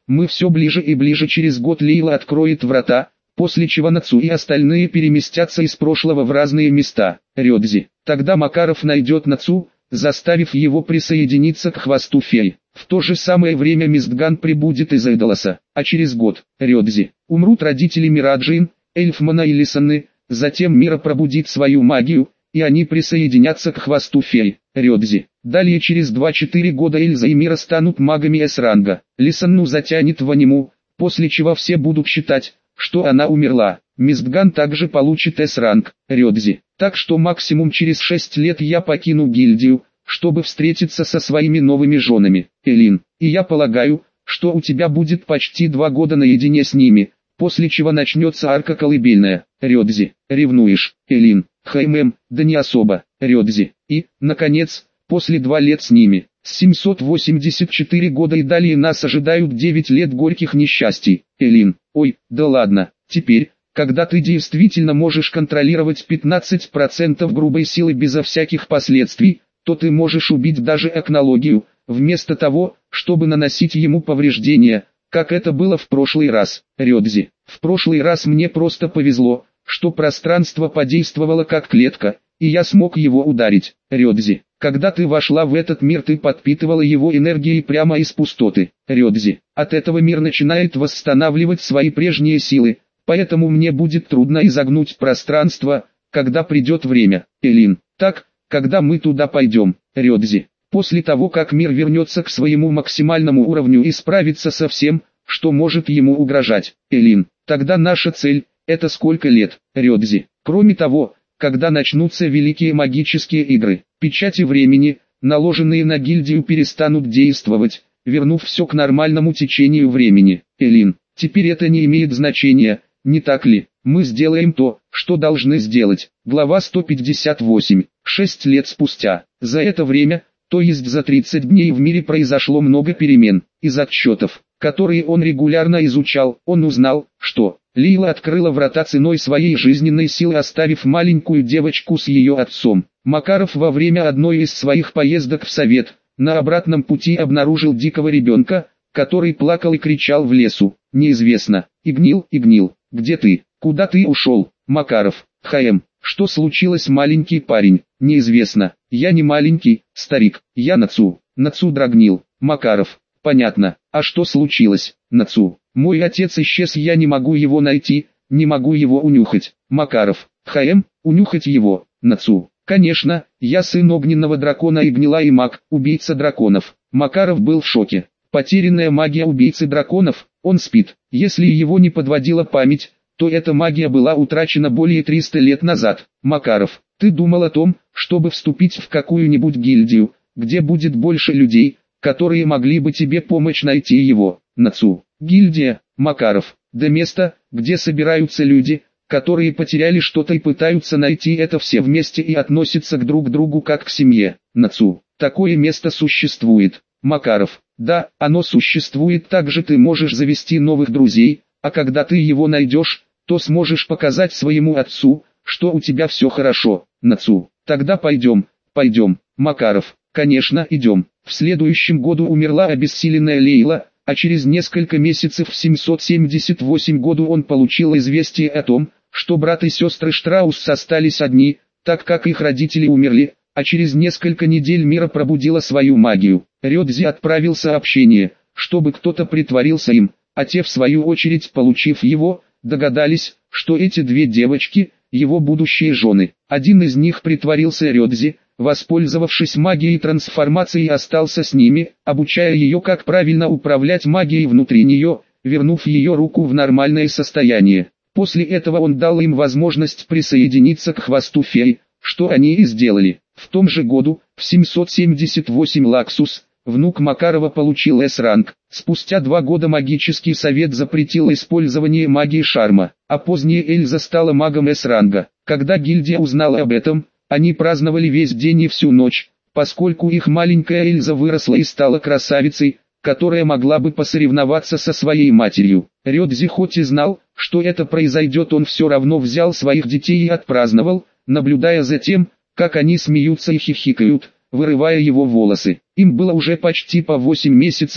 мы все ближе и ближе. Через год Лейла откроет врата, после чего Нацу и остальные переместятся из прошлого в разные места. Рёдзи. Тогда Макаров найдет Нацу, заставив его присоединиться к хвосту фей. В то же самое время Мистган прибудет из Эйдолоса, а через год, Рёдзи, умрут родители Мираджин, Эльфмана и Лисаны, затем Мира пробудит свою магию, и они присоединятся к хвосту фей. Рёдзи. Далее через два-четыре года Эльза и Мира станут магами С-ранга. Лисанну затянет в аниму, после чего все будут считать, что она умерла. Мистган также получит С-ранг. Рёдзи. Так что максимум через шесть лет я покину гильдию, чтобы встретиться со своими новыми женами. Элин. И я полагаю, что у тебя будет почти два года наедине с ними, после чего начнется арка колыбельная. Рёдзи. Ревнуешь, Элин? Хмм, да не особо. Рёдзи. И, наконец, после два лет с ними. С семьсот восемьдесят четыре года и далее нас ожидают девять лет горьких несчастий. Элин. Ой, да ладно. Теперь, когда ты действительно можешь контролировать пятнадцать процентов грубой силы безо всяких последствий, то ты можешь убить даже Экнологию, вместо того, чтобы наносить ему повреждения, как это было в прошлый раз. Рёдзи. В прошлый раз мне просто повезло, что пространство подействовало как клетка, и я смог его ударить. Рёдзи. Когда ты вошла в этот мир, ты подпитывала его энергией прямо из пустоты. Рёдзи. От этого мир начинает восстанавливать свои прежние силы, поэтому мне будет трудно изогнуть пространство, когда придет время. Элин. Так, когда мы туда пойдем. Рёдзи. После того, как мир вернется к своему максимальному уровню и справится со всем, что может ему угрожать. Элин. Тогда наша цель – это сколько лет? Рёдзи. Кроме того, когда начнутся великие магические игры, печати времени, наложенные на гильдию, перестанут действовать, вернув все к нормальному течению времени. Элин. Теперь это не имеет значения, не так ли? Мы сделаем то, что должны сделать. Глава сто пятьдесят восемь. Шесть лет спустя. За это время, то есть за тридцать дней, в мире произошло много перемен. Из отчетов, которые он регулярно изучал, он узнал, что Лейла открыла врата ценой своей жизненной силы, оставив маленькую девочку с ее отцом. Макаров во время одной из своих поездок в совет, на обратном пути обнаружил дикого ребенка, который плакал и кричал в лесу. Неизвестно. Игнил, Игнил, где ты? Куда ты ушел? Макаров. ХМ. Что случилось, маленький парень? Неизвестно. Я не маленький, старик. Я Нацу. Нацу дрогнил. Макаров. Понятно. А что случилось? Нацу. Мой отец исчез, я не могу его найти, не могу его унюхать. Макаров. ХМ. Унюхать его. Нацу. Конечно, я сын огненного дракона и гнила и маг, убийца драконов. Макаров был в шоке. Потерянная магия убийцы драконов, он спит. Если его не подводила память, то эта магия была утрачена более триста лет назад. Макаров, ты думал о том, чтобы вступить в какую-нибудь гильдию, где будет больше людей, которые могли бы тебе помочь найти его? Нацу. Гильдия, Макаров, да место, где собираются люди, которые потеряли что-то и пытаются найти это все вместе и относятся к друг другу как к семье. Нацу. Такое место существует. Макаров. Да, оно существует, также ты можешь завести новых друзей, а когда ты его найдешь, то сможешь показать своему отцу, что у тебя все хорошо. Нацу. Тогда пойдем, пойдем. Макаров. Конечно, идем. В следующем году умерла обессиленная Лейла, а через несколько месяцев в семьсот семьдесят восьмом году он получил известие о том, что брат и сестры Штраус остались одни, так как их родители умерли, а через несколько недель Мира пробудила свою магию. Рёдзи отправил сообщение, чтобы кто-то притворился им, а те в свою очередь, получив его, догадались, что эти две девочки – его будущие жены. Один из них притворился Рёдзи, воспользовавшись магией трансформации, остался с ними, обучая ее, как правильно управлять магией внутри нее, вернув ее руку в нормальное состояние. После этого он дал им возможность присоединиться к хвосту фей, что они и сделали. В том же году, в семьсот семьдесят восьмом, Лаксус, внук Макарова, получил С-ранг. Спустя два года магический совет запретил использование магии шарма, а позднее Эльза стала магом С-ранга. Когда гильдия узнала об этом, они праздновали весь день и всю ночь, поскольку их маленькая Эльза выросла и стала красавицей, которая могла бы посоревноваться со своей матерью. Рёдзи хоть и знал, что это произойдет, он все равно взял своих детей и отпраздновал, наблюдая за тем, как они смеются и хихикают, вырывая его волосы. Им было уже почти по восемь месяцев,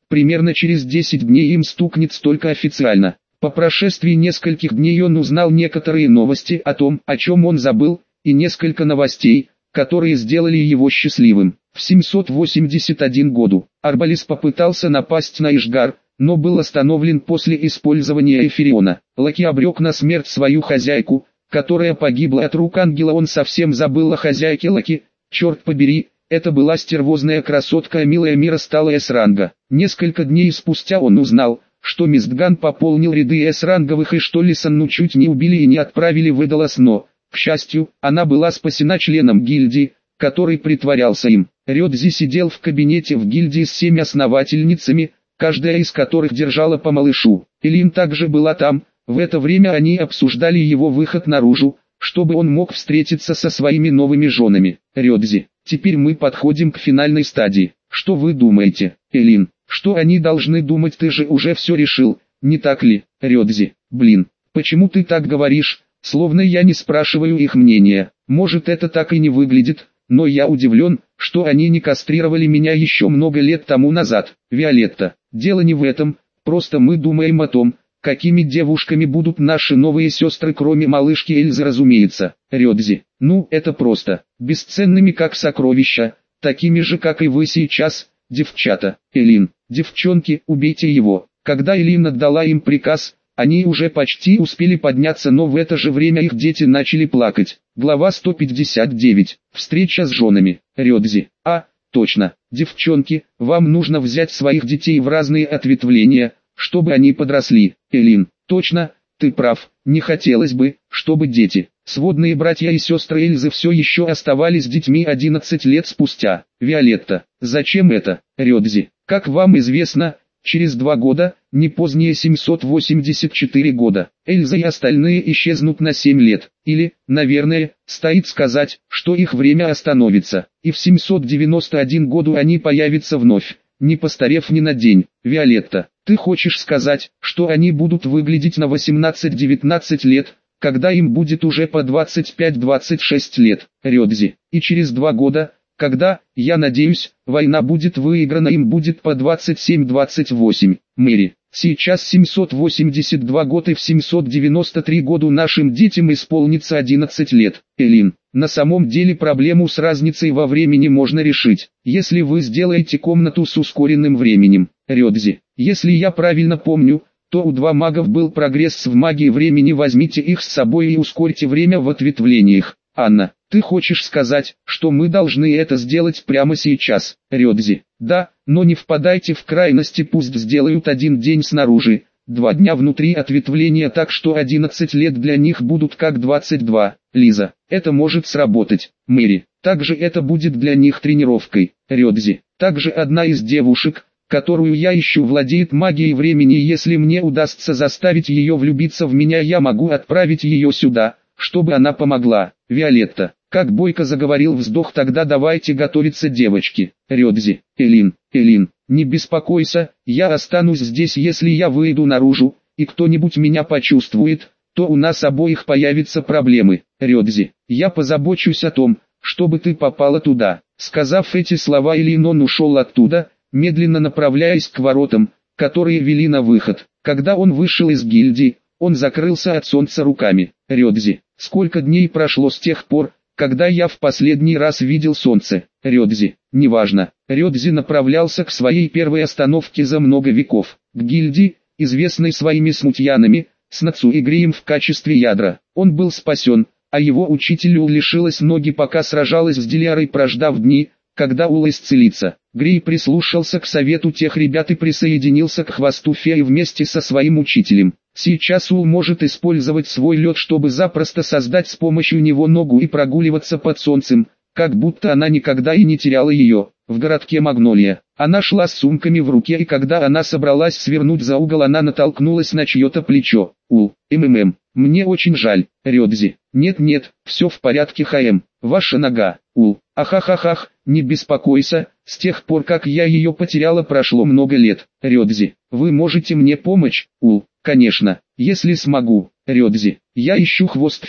Примерно через десять дней им стукнет столько официально. По прошествии нескольких дней он узнал некоторые новости о том, о чем он забыл, и несколько новостей, которые сделали его счастливым. В семьсот восемьдесят первом году Арбалис попытался напасть на Ишгар, но был остановлен после использования Эфириона. Лаки обрек на смерть свою хозяйку, которая погибла от рук ангела. Он совсем забыл о хозяйке Лаки. Черт побери, это была стервозная красотка милая мира стала С-ранга. Несколько дней спустя он узнал, что Мистган пополнил ряды С-ранговых и что Лисанну чуть не убили и не отправили в Эдалос, но, к счастью, она была спасена членом гильдии, который притворялся им. Рёдзи сидел в кабинете в гильдии с семь основательницами, каждая из которых держала по малышу. Элин также была там. В это время они обсуждали его выход наружу, чтобы он мог встретиться со своими новыми женами. Рёдзи, теперь мы подходим к финальной стадии. Что вы думаете, Элин? Что они должны думать? Ты же уже все решил, не так ли, Рёдзи? Блин, почему ты так говоришь, словно я не спрашиваю их мнения? Может, это так и не выглядит, но я удивлен, что они не кастрировали меня еще много лет тому назад. Виолетта, дело не в этом, просто мы думаем о том, какими девушками будут наши новые сестры, кроме малышки Эльзы, разумеется. Рёдзи, ну это просто, бесценными как сокровища, такими же как и вы сейчас, девчата. Элин, девчонки, убейте его. Когда Элин отдала им приказ, они уже почти успели подняться, но в это же время их дети начали плакать. Глава сто пятьдесят девять. Встреча с женами. Рёдзи, а, точно, девчонки, вам нужно взять своих детей в разные ответвления, чтобы они подросли. Элин, точно, ты прав, не хотелось бы, чтобы дети, сводные братья и сестры Эльзы все еще оставались детьми одиннадцать лет спустя. Виолетта, зачем это, Рёдзи? Как вам известно, через два года, не позднее семьсот восемьдесят четыре года, Эльза и остальные исчезнут на семь лет, или, наверное, стоит сказать, что их время остановится, и в семьсот девяносто первом году они появятся вновь, не постарев ни на день. Виолетта, ты хочешь сказать, что они будут выглядеть на восемнадцать-девятнадцать лет, когда им будет уже по двадцать пять двадцать шесть лет, Рёдзи, и через два года, когда, я надеюсь, война будет выиграна, им будет по двадцать семь двадцать восемь. Мэри, сейчас семьсот восемьдесят два года и в семьсот девяносто три году нашим детям исполнится одиннадцать лет. Элин, на самом деле проблему с разницей во времени можно решить, если вы сделаете комнату с ускоренным временем. Рёдзи, если я правильно помню, то у два магов был прогресс в магии времени, возьмите их с собой и ускорьте время в ответвлениях. Анна, ты хочешь сказать, что мы должны это сделать прямо сейчас? Рёдзи, да, но не впадайте в крайности, пусть сделают один день снаружи, два дня внутри ответвления, так что одиннадцать лет для них будут как двадцать два. Лиза, это может сработать. Мэри, также это будет для них тренировкой. Рёдзи, также одна из девушек, которую я ищу, владеет магией времени, и если мне удастся заставить ее влюбиться в меня, я могу отправить ее сюда, чтобы она помогла. Виолетта, как бойко заговорил вздох, тогда давайте готовиться, девочки. Рёдзи, Элин, Элин, не беспокойся, я останусь здесь, если я выйду наружу, и кто-нибудь меня почувствует, то у нас обоих появятся проблемы. Рёдзи, я позабочусь о том, чтобы ты попала туда. Сказав эти слова, Элин, он ушел оттуда, медленно направляясь к воротам, которые вели на выход. Когда он вышел из гильдии, он закрылся от солнца руками. Рёдзи, сколько дней прошло с тех пор, когда я в последний раз видел солнце? Рёдзи, неважно. Рёдзи направлялся к своей первой остановке за много веков, к гильдии, известной своими смутьянами, с Нацу и Грием в качестве ядра. Он был спасен, а его учитель Ул лишилась ноги, пока сражалась с Дилярой, прождав дни, когда Ул исцелится. Грей прислушался к совету тех ребят и присоединился к хвосту феи вместе со своим учителем. Сейчас Ул может использовать свой лед, чтобы запросто создать с помощью него ногу и прогуливаться под солнцем, как будто она никогда и не теряла ее. В городке Магнолия она шла с сумками в руке, и когда она собралась свернуть за угол, она натолкнулась на чье-то плечо. Ул, МММ, мне очень жаль. Рёдзи, нет-нет, все в порядке, ХМ, ваша нога. Ул, ахахахах, не беспокойся, с тех пор как я ее потеряла прошло много лет. Рёдзи, вы можете мне помочь? Ул, конечно, если смогу. Рёдзи, я ищу хвост феи.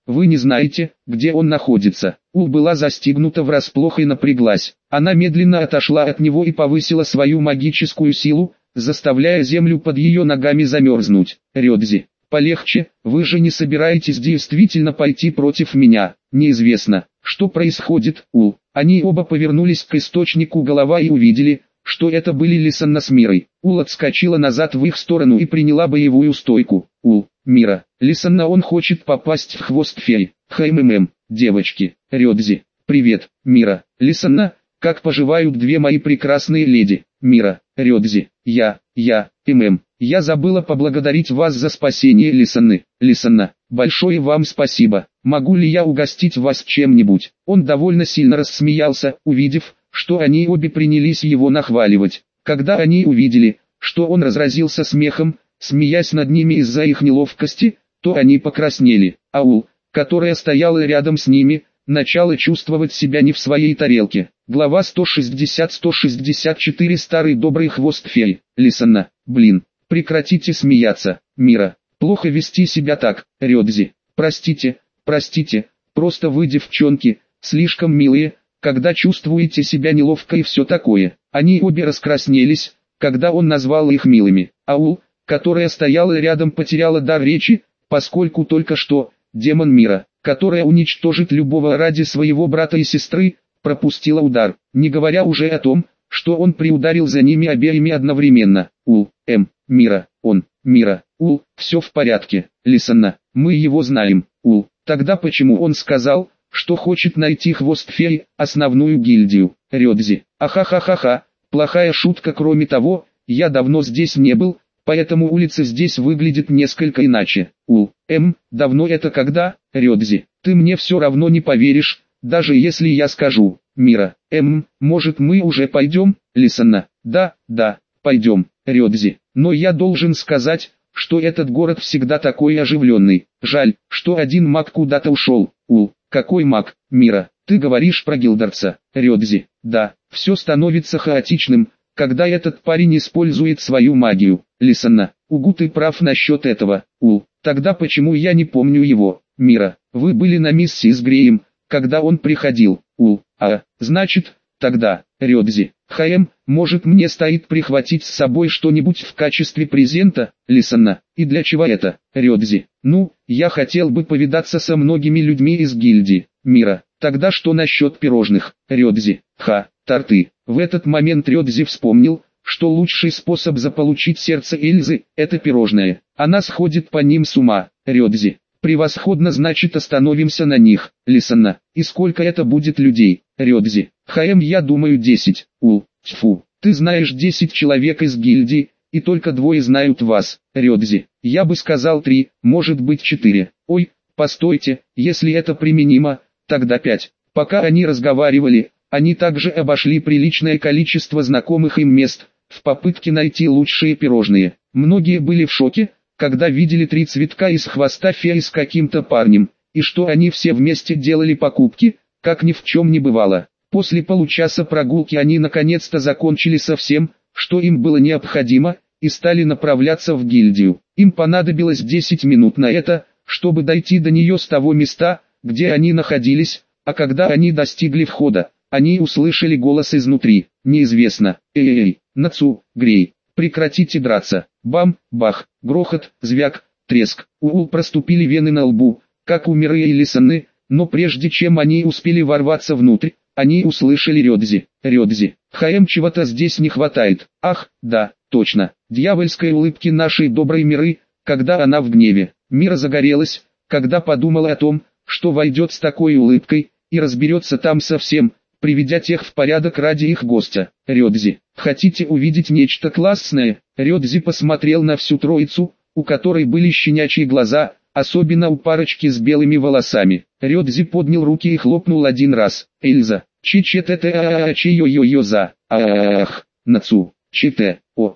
Вы не знаете, где он находится. Ул была застигнута врасплох и напряглась. Она медленно отошла от него и повысила свою магическую силу, заставляя землю под ее ногами замерзнуть. Рёдзи, полегче, вы же не собираетесь действительно пойти против меня. Неизвестно, что происходит, Ул. Они оба повернулись к источнику голова и увидели, что это были Лисанна с Мирой. Ул отскочила назад в их сторону и приняла боевую стойку. Ул, Мира, Лисанна, он хочет попасть в хвост феи. Хммм, девочки, Рёдзи, привет, Мира, Лисанна, как поживают две мои прекрасные леди? Мира, Рёдзи, я, я, мм, я забыла поблагодарить вас за спасение Лисанны. Лисанна, большое вам спасибо. Могу ли я угостить вас чем-нибудь? Он довольно сильно рассмеялся, увидев, что они обе принялись его нахваливать. Когда они увидели, что он разразился смехом, смеясь над ними из-за их неловкости, то они покраснели. Аул, которая стояла рядом с ними, начала чувствовать себя не в своей тарелке. Глава сто шестьдесят сто шестьдесят четыре. Старый добрый хвост феи. Лисанна, блин, прекратите смеяться. Мира, плохо вести себя так. Рёдзи, простите, простите, просто вы, девчонки, слишком милые, когда чувствуете себя неловко и все такое. Они обе раскраснелись, когда он назвал их милыми. Аул, которая стояла рядом, потеряла дар речи, поскольку только что, демон мира, которая уничтожит любого ради своего брата и сестры, пропустила удар, не говоря уже о том, что он приударил за ними обеими одновременно. Ул, М, Мира, он, Мира, Ул, все в порядке. Лисанна, мы его знаем. Ул, тогда почему он сказал, что хочет найти хвост феи, основную гильдию? Рёдзи, ахахахаха, плохая шутка. Кроме того, я давно здесь не был, поэтому улица здесь выглядит несколько иначе. Ул, М, давно это когда? Рёдзи, ты мне все равно не поверишь, даже если я скажу. Мира, М, может мы уже пойдем? Лисанна, да, да, пойдем. Рёдзи, но я должен сказать, что этот город всегда такой оживленный. Жаль, что один маг куда-то ушел. Ул, какой маг? Мира, ты говоришь про Гилдарца. Рёдзи, да, все становится хаотичным, когда этот парень использует свою магию. Лисанна, угу, ты прав насчет этого. Ул, тогда почему я не помню его? Мира, вы были на миссии с Греем, когда он приходил. Ул, а, значит, тогда, Рёдзи, Хм, может мне стоит прихватить с собой что-нибудь в качестве презента? Лисанна, и для чего это? Рёдзи, ну, я хотел бы повидаться со многими людьми из гильдии. Мира, тогда что насчет пирожных? Рёдзи, ха, торты. В этот момент Рёдзи вспомнил, что лучший способ заполучить сердце Эльзы – это пирожное. Она сходит по ним с ума. Рёдзи, превосходно, значит остановимся на них. Лисанна, и сколько это будет людей? Рёдзи, Хм, я думаю десять. Ул, тьфу, ты знаешь десять человек из гильдии, и только двое знают вас. Рёдзи, я бы сказал три, может быть четыре. Ой, постойте, если это применимо, тогда пять. Пока они разговаривали, они также обошли приличное количество знакомых им мест, в попытке найти лучшие пирожные. Многие были в шоке, когда видели три цветка из хвоста феи с каким-то парнем, и что они все вместе делали покупки, как ни в чем не бывало. После получаса прогулки они наконец-то закончили со всем, что им было необходимо, и стали направляться в гильдию. Им понадобилось десять минут на это, чтобы дойти до нее с того места, где они находились, а когда они достигли входа, они услышали голос изнутри. Неизвестно. Эй-эй-эй, Нацу, Грей, прекратите драться. Бам, бах, грохот, звяк, треск. У-у, проступили вены на лбу, как у Миры и Лисанны, но прежде чем они успели ворваться внутрь, они услышали Рёдзи. Рёдзи, Хм, чего-то здесь не хватает. Ах, да, точно, дьявольской улыбки нашей доброй Миры, когда она в гневе. Мира загорелась, когда подумала о том, что войдет с такой улыбкой, и разберется там со всем, приведя тех в порядок ради их гостя. Рёдзи, хотите увидеть нечто классное? Рёдзи посмотрел на всю троицу, у которой были щенячьи глаза, особенно у парочки с белыми волосами. Рёдзи поднял руки и хлопнул один раз. Эльза, чи-че-те-те-а-а-а, чи-йо-йо-йо-за, ах, Нацу, чи-те, о,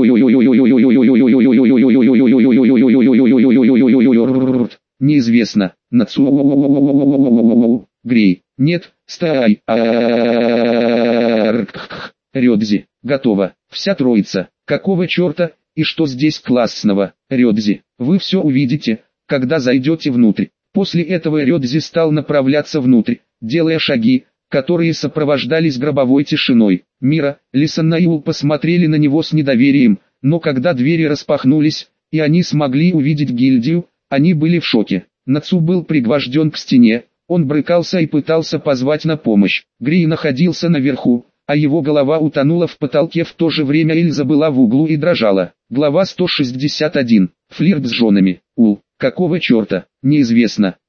неизвестно, Нацу, Грей, нет, стай, Рёдзи, готово, вся троица, какого черта, и что здесь классного? Рёдзи, вы все увидите, когда зайдете внутрь. После этого Рёдзи стал направляться внутрь, делая шаги, которые сопровождались гробовой тишиной. Мира, Лисана и Ул посмотрели на него с недоверием, но когда двери распахнулись, и они смогли увидеть гильдию, они были в шоке. Нацу был пригвожден к стене, он брыкался и пытался позвать на помощь. Грей находился наверху, а его голова утонула в потолке. В то же время Эльза была в углу и дрожала. Глава сто шестьдесят один. Флирт с женами. Ул, какого черта? Неизвестно.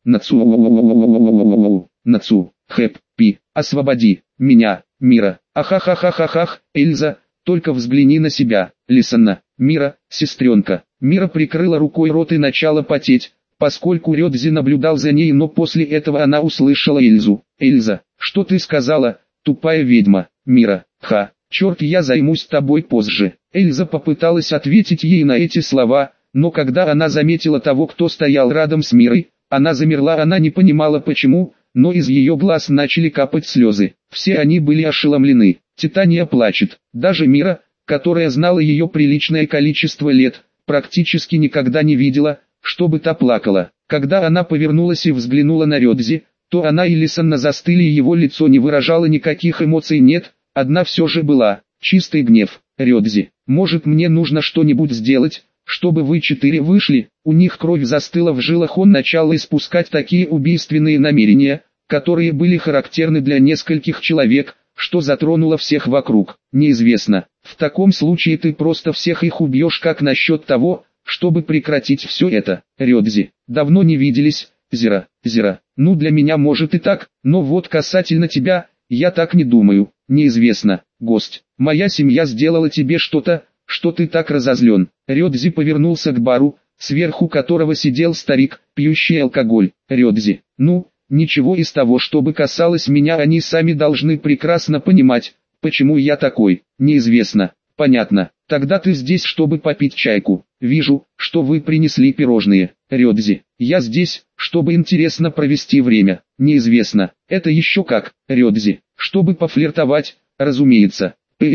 Нацу. Нацу. Хэп. Пи. Освободи. Меня. Мира. Ахахахахахах. Эльза, только взгляни на себя. Лисана. Мира, сестренка. Мира прикрыла рукой рот и начала потеть, поскольку Рёдзи наблюдал за ней, но после этого она услышала Эльзу. Эльза, что ты сказала, тупая ведьма? Мира, ха, черт, я займусь тобой позже. Эльза попыталась ответить ей на эти слова, но когда она заметила того, кто стоял рядом с Мирой, она замерла. Она не понимала почему, но из ее глаз начали капать слезы. Все они были ошеломлены. Титания плачет. Даже Мира, которая знала ее приличное количество лет, практически никогда не видела, чтобы та плакала. Когда она повернулась и взглянула на Рёдзи, то она и Лисана застыли, и его лицо не выражало никаких эмоций. Нет, одна все же была, чистый гнев. Рёдзи, может, мне нужно что-нибудь сделать, чтобы вы четыре вышли? У них кровь застыла в жилах. Он начал испускать такие убийственные намерения, которые были характерны для нескольких человек, что затронуло всех вокруг. Неизвестно. В таком случае ты просто всех их убьешь. Как насчет того, чтобы прекратить все это? Рёдзи, давно не виделись. Зира, Зира, ну для меня может и так, но вот касательно тебя, я так не думаю. Неизвестно. Гость, моя семья сделала тебе что-то, что ты так разозлен. Рёдзи повернулся к бару, сверху которого сидел старик, пьющий алкоголь. Рёдзи, ну, ничего из того, что бы касалось меня, они сами должны прекрасно понимать, почему я такой. Неизвестно. Понятно. Тогда ты здесь, чтобы попить чайку. Вижу, что вы принесли пирожные. Рёдзи, я здесь, чтобы интересно провести время. Неизвестно. Это еще как. Рёдзи, чтобы пофлиртовать, разумеется.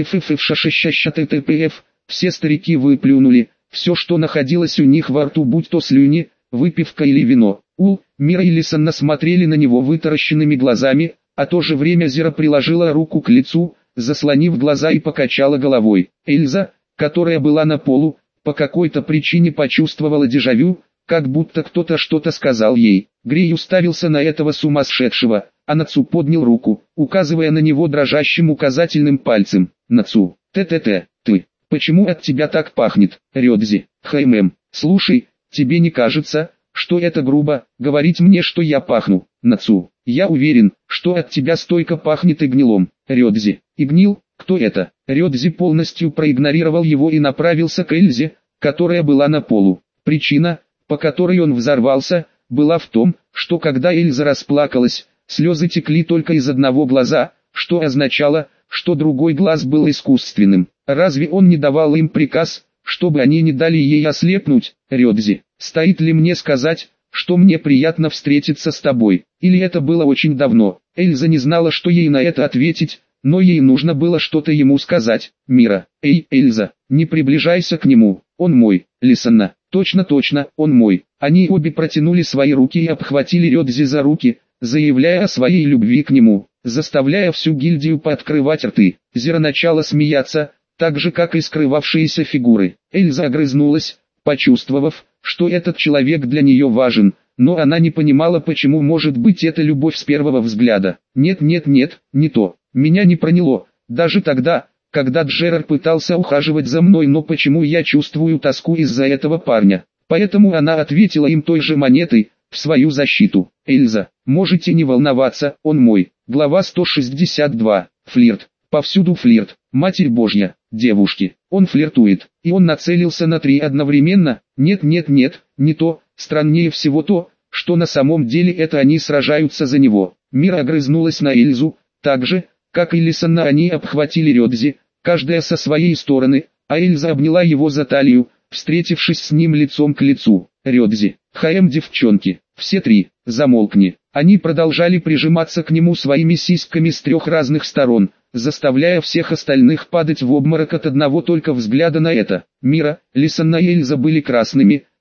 ПФФШШЩТТПФ. Все старики выплюнули все, что находилось у них во рту, будь то слюни, выпивка или вино. Ул, Мира и Лисана смотрели на него вытаращенными глазами, а в то же время Зира приложила руку к лицу, заслонив глаза, и покачала головой. Эльза, которая была на полу, по какой-то причине почувствовала дежавю, как будто кто-то что-то сказал ей. Грей уставился на этого сумасшедшего, а Нацу поднял руку, указывая на него дрожащим указательным пальцем. Нацу, т-т-т, ты, почему от тебя так пахнет? Рёдзи, хм, слушай, тебе не кажется, что это грубо, говорить мне, что я пахну? Нацу, я уверен, что от тебя стойко пахнет и гнилом. Рёдзи, и гнил, кто это? Рёдзи полностью проигнорировал его и направился к Эльзе, которая была на полу. Причина, по которой он взорвался, была в том, что когда Эльза расплакалась, слезы текли только из одного глаза, что означало, что другой глаз был искусственным. Разве он не давал им приказ, чтобы они не дали ей ослепнуть? Рёдзи, стоит ли мне сказать, что мне приятно встретиться с тобой? Или это было очень давно? Эльза не знала, что ей на это ответить, но ей нужно было что-то ему сказать. Мира, эй, Эльза, не приближайся к нему, он мой. Лисана, точно-точно, он мой. Они обе протянули свои руки и обхватили Рёдзи за руки, заявляя о своей любви к нему, заставляя всю гильдию пооткрывать рты. Зира начала смеяться, так же как и скрывавшиеся фигуры. Эльза огрызнулась, почувствовав, что этот человек для нее важен, но она не понимала, почему может быть это любовь с первого взгляда. Нет, нет, нет, не то. Меня не проняло, даже тогда, когда Джерар пытался ухаживать за мной, но почему я чувствую тоску из-за этого парня? Поэтому она ответила им той же монетой, в свою защиту. Эльза, можете не волноваться, он мой. Глава сто шестьдесят два. Флирт. Повсюду флирт. Матерь Божья, девушки, он флиртует, и он нацелился на три одновременно. Нет, нет, нет, не то, страннее всего то, что на самом деле это они сражаются за него. Мира огрызнулась на Эльзу, так же, как и Лисана, они обхватили Рёдзи, каждая со своей стороны, а Эльза обняла его за талию, встретившись с ним лицом к лицу. Рёдзи, хм, девчонки, все три, замолкни. Они продолжали прижиматься к нему своими сиськами с трех разных сторон, заставляя всех остальных падать в обморок от одного только взгляда на это. Мира, Лисана и Эльза были красными,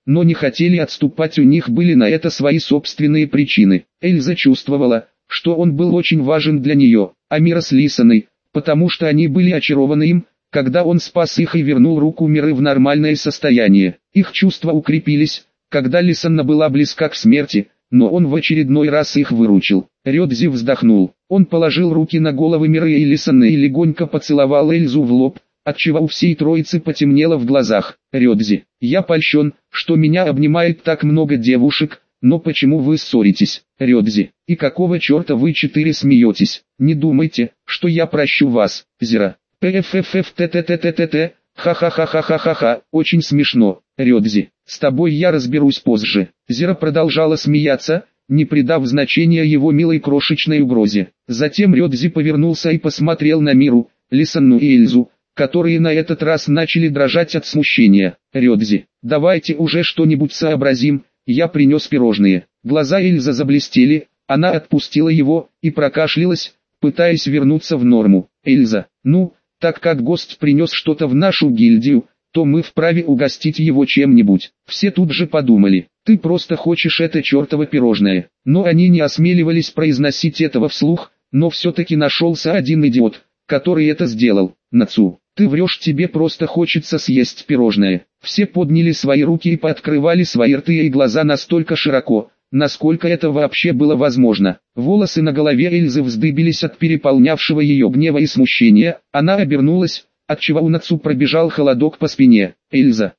но не хотели отступать, у них были на это свои собственные причины. Эльза чувствовала, что он был очень важен для нее, а Мира с Лисаной, потому что они были очарованы им, когда он спас их и вернул руку Миры в нормальное состояние. Их чувства укрепились, когда Лисанна была близка к смерти, но он в очередной раз их выручил. Рёдзи вздохнул. Он положил руки на головы Миры и Лисанны и легонько поцеловал Эльзу в лоб, отчего у всей троицы потемнело в глазах. «Рёдзи, я польщен, что меня обнимает так много девушек, но почему вы ссоритесь, Рёдзи? И какого черта вы четыре смеетесь? Не думайте, что я прощу вас, Зира. Пффффттттттт, ха-ха-ха-ха-ха-ха-ха, очень смешно, Рёдзи, с тобой я разберусь позже». Зира продолжала смеяться, не придав значения его милой крошечной угрозе. Затем Рёдзи повернулся и посмотрел на Миру, Лисанну и Эльзу, которые на этот раз начали дрожать от смущения. «Рёдзи, давайте уже что-нибудь сообразим, я принес пирожные». Глаза Эльзы заблестели, она отпустила его и прокашлялась, пытаясь вернуться в норму. «Эльза, ну, так как гость принес что-то в нашу гильдию, то мы вправе угостить его чем-нибудь». Все тут же подумали, ты просто хочешь это чертово пирожное. Но они не осмеливались произносить этого вслух, но все-таки нашелся один идиот, который это сделал. «Нацу, ты врешь, тебе просто хочется съесть пирожное». Все подняли свои руки и пооткрывали свои рты и глаза настолько широко, насколько это вообще было возможно. Волосы на голове Эльзы вздыбились от переполнявшего ее гнева и смущения, она обернулась, отчего у Нацу пробежал холодок по спине. «Эльза,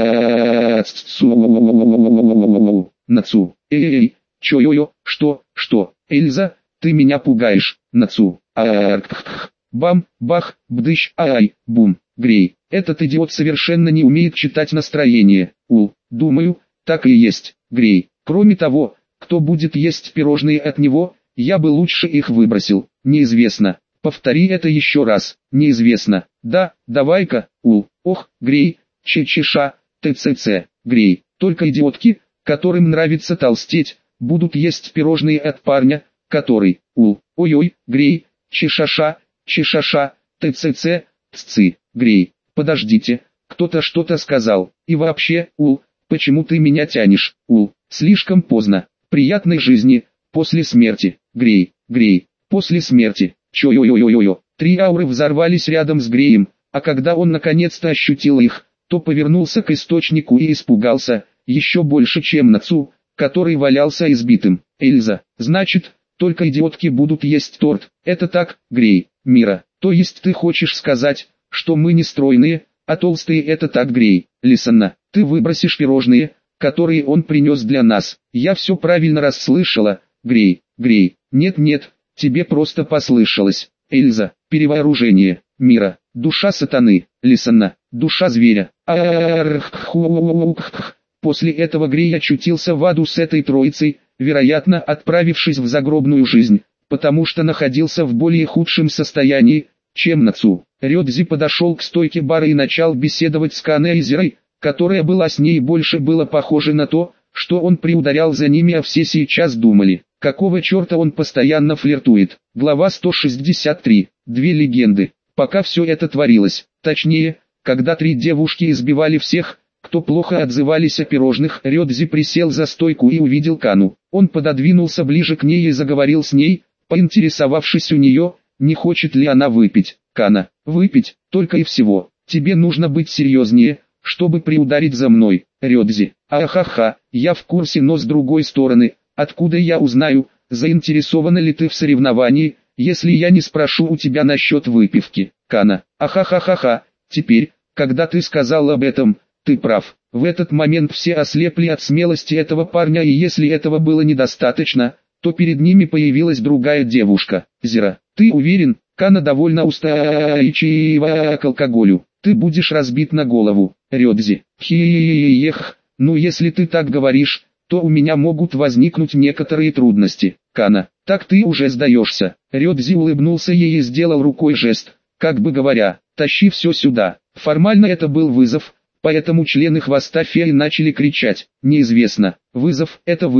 Нацу, Нацу, эй-эй-эй, чё-йо-йо, что, что, Эльза, ты меня пугаешь, Нацу, а-а-а-х-х». Бам, бах, бдыщ, ай, бум, грей. Этот идиот совершенно не умеет читать настроение. Ул, думаю, так и есть, грей. Кроме того, кто будет есть пирожные от него, я бы лучше их выбросил. Неизвестно. Повтори это еще раз. Неизвестно. Да, давай-ка, Ул. Ох, грей, че-че-ша, ТЦЦ, грей. Только идиотки, которым нравится толстеть, будут есть пирожные от парня, который, Ул. Ой-ой, грей, че-ша-ша. Чешаша, ТЦЦ, ТЦ, грей. Подождите, кто-то что-то сказал. И вообще, Ул, почему ты меня тянешь, Ул? Слишком поздно. Приятной жизни, после смерти, грей, грей, после смерти. Чо-йо-йо-йо-йо. Три ауры взорвались рядом с греем, а когда он наконец-то ощутил их, то повернулся к источнику и испугался, еще больше, чем Нацу, который валялся избитым. Эльза, значит, только идиотки будут есть торт. Это так, грей. Мира, то есть ты хочешь сказать, что мы не стройные, а толстые это так, грей. Лисанна, ты выбросишь пирожные, которые он принес для нас. Я все правильно расслышала, грей, грей. Нет-нет, тебе просто послышалось. Эльза, перевооружение. Мира, душа сатаны. Лисанна, душа зверя. После этого грей очутился в аду с этой троицей, вероятно, отправившись в загробную жизнь, потому что находился в более худшем состоянии, чем Нацу. Рёдзи подошел к стойке бара и начал беседовать с Канэ и Зирой, которая была с ней, больше было похоже на то, что он приударял за ними, а все сейчас думали, какого черта он постоянно флиртует. Глава сто шестьдесят три. Две легенды. Пока все это творилось, точнее, когда три девушки избивали всех, кто плохо отзывались о пирожных, Рёдзи присел за стойку и увидел Кану. Он пододвинулся ближе к ней и заговорил с ней, поинтересовавшись у нее, не хочет ли она выпить. Кана, выпить, только и всего. Тебе нужно быть серьезнее, чтобы приударить за мной, Рёдзи. Ахаха, я в курсе, но с другой стороны, откуда я узнаю, заинтересована ли ты в соревновании, если я не спрошу у тебя насчет выпивки. Кана, ахахахаха, теперь, когда ты сказал об этом, ты прав. В этот момент все ослепли от смелости этого парня, и если этого было недостаточно, то перед ними появилась другая девушка. Зира, ты уверен? Кана довольно устойчива к алкоголю. Ты будешь разбит на голову, Рёдзи. Хи-ех, ну если ты так говоришь, то у меня могут возникнуть некоторые трудности. Кана, так ты уже сдаешься. Рёдзи улыбнулся ей и сделал рукой жест, как бы говоря, тащи все сюда. Формально это был вызов, поэтому члены хвоста феи начали кричать. Неизвестно, вызов – это вызов,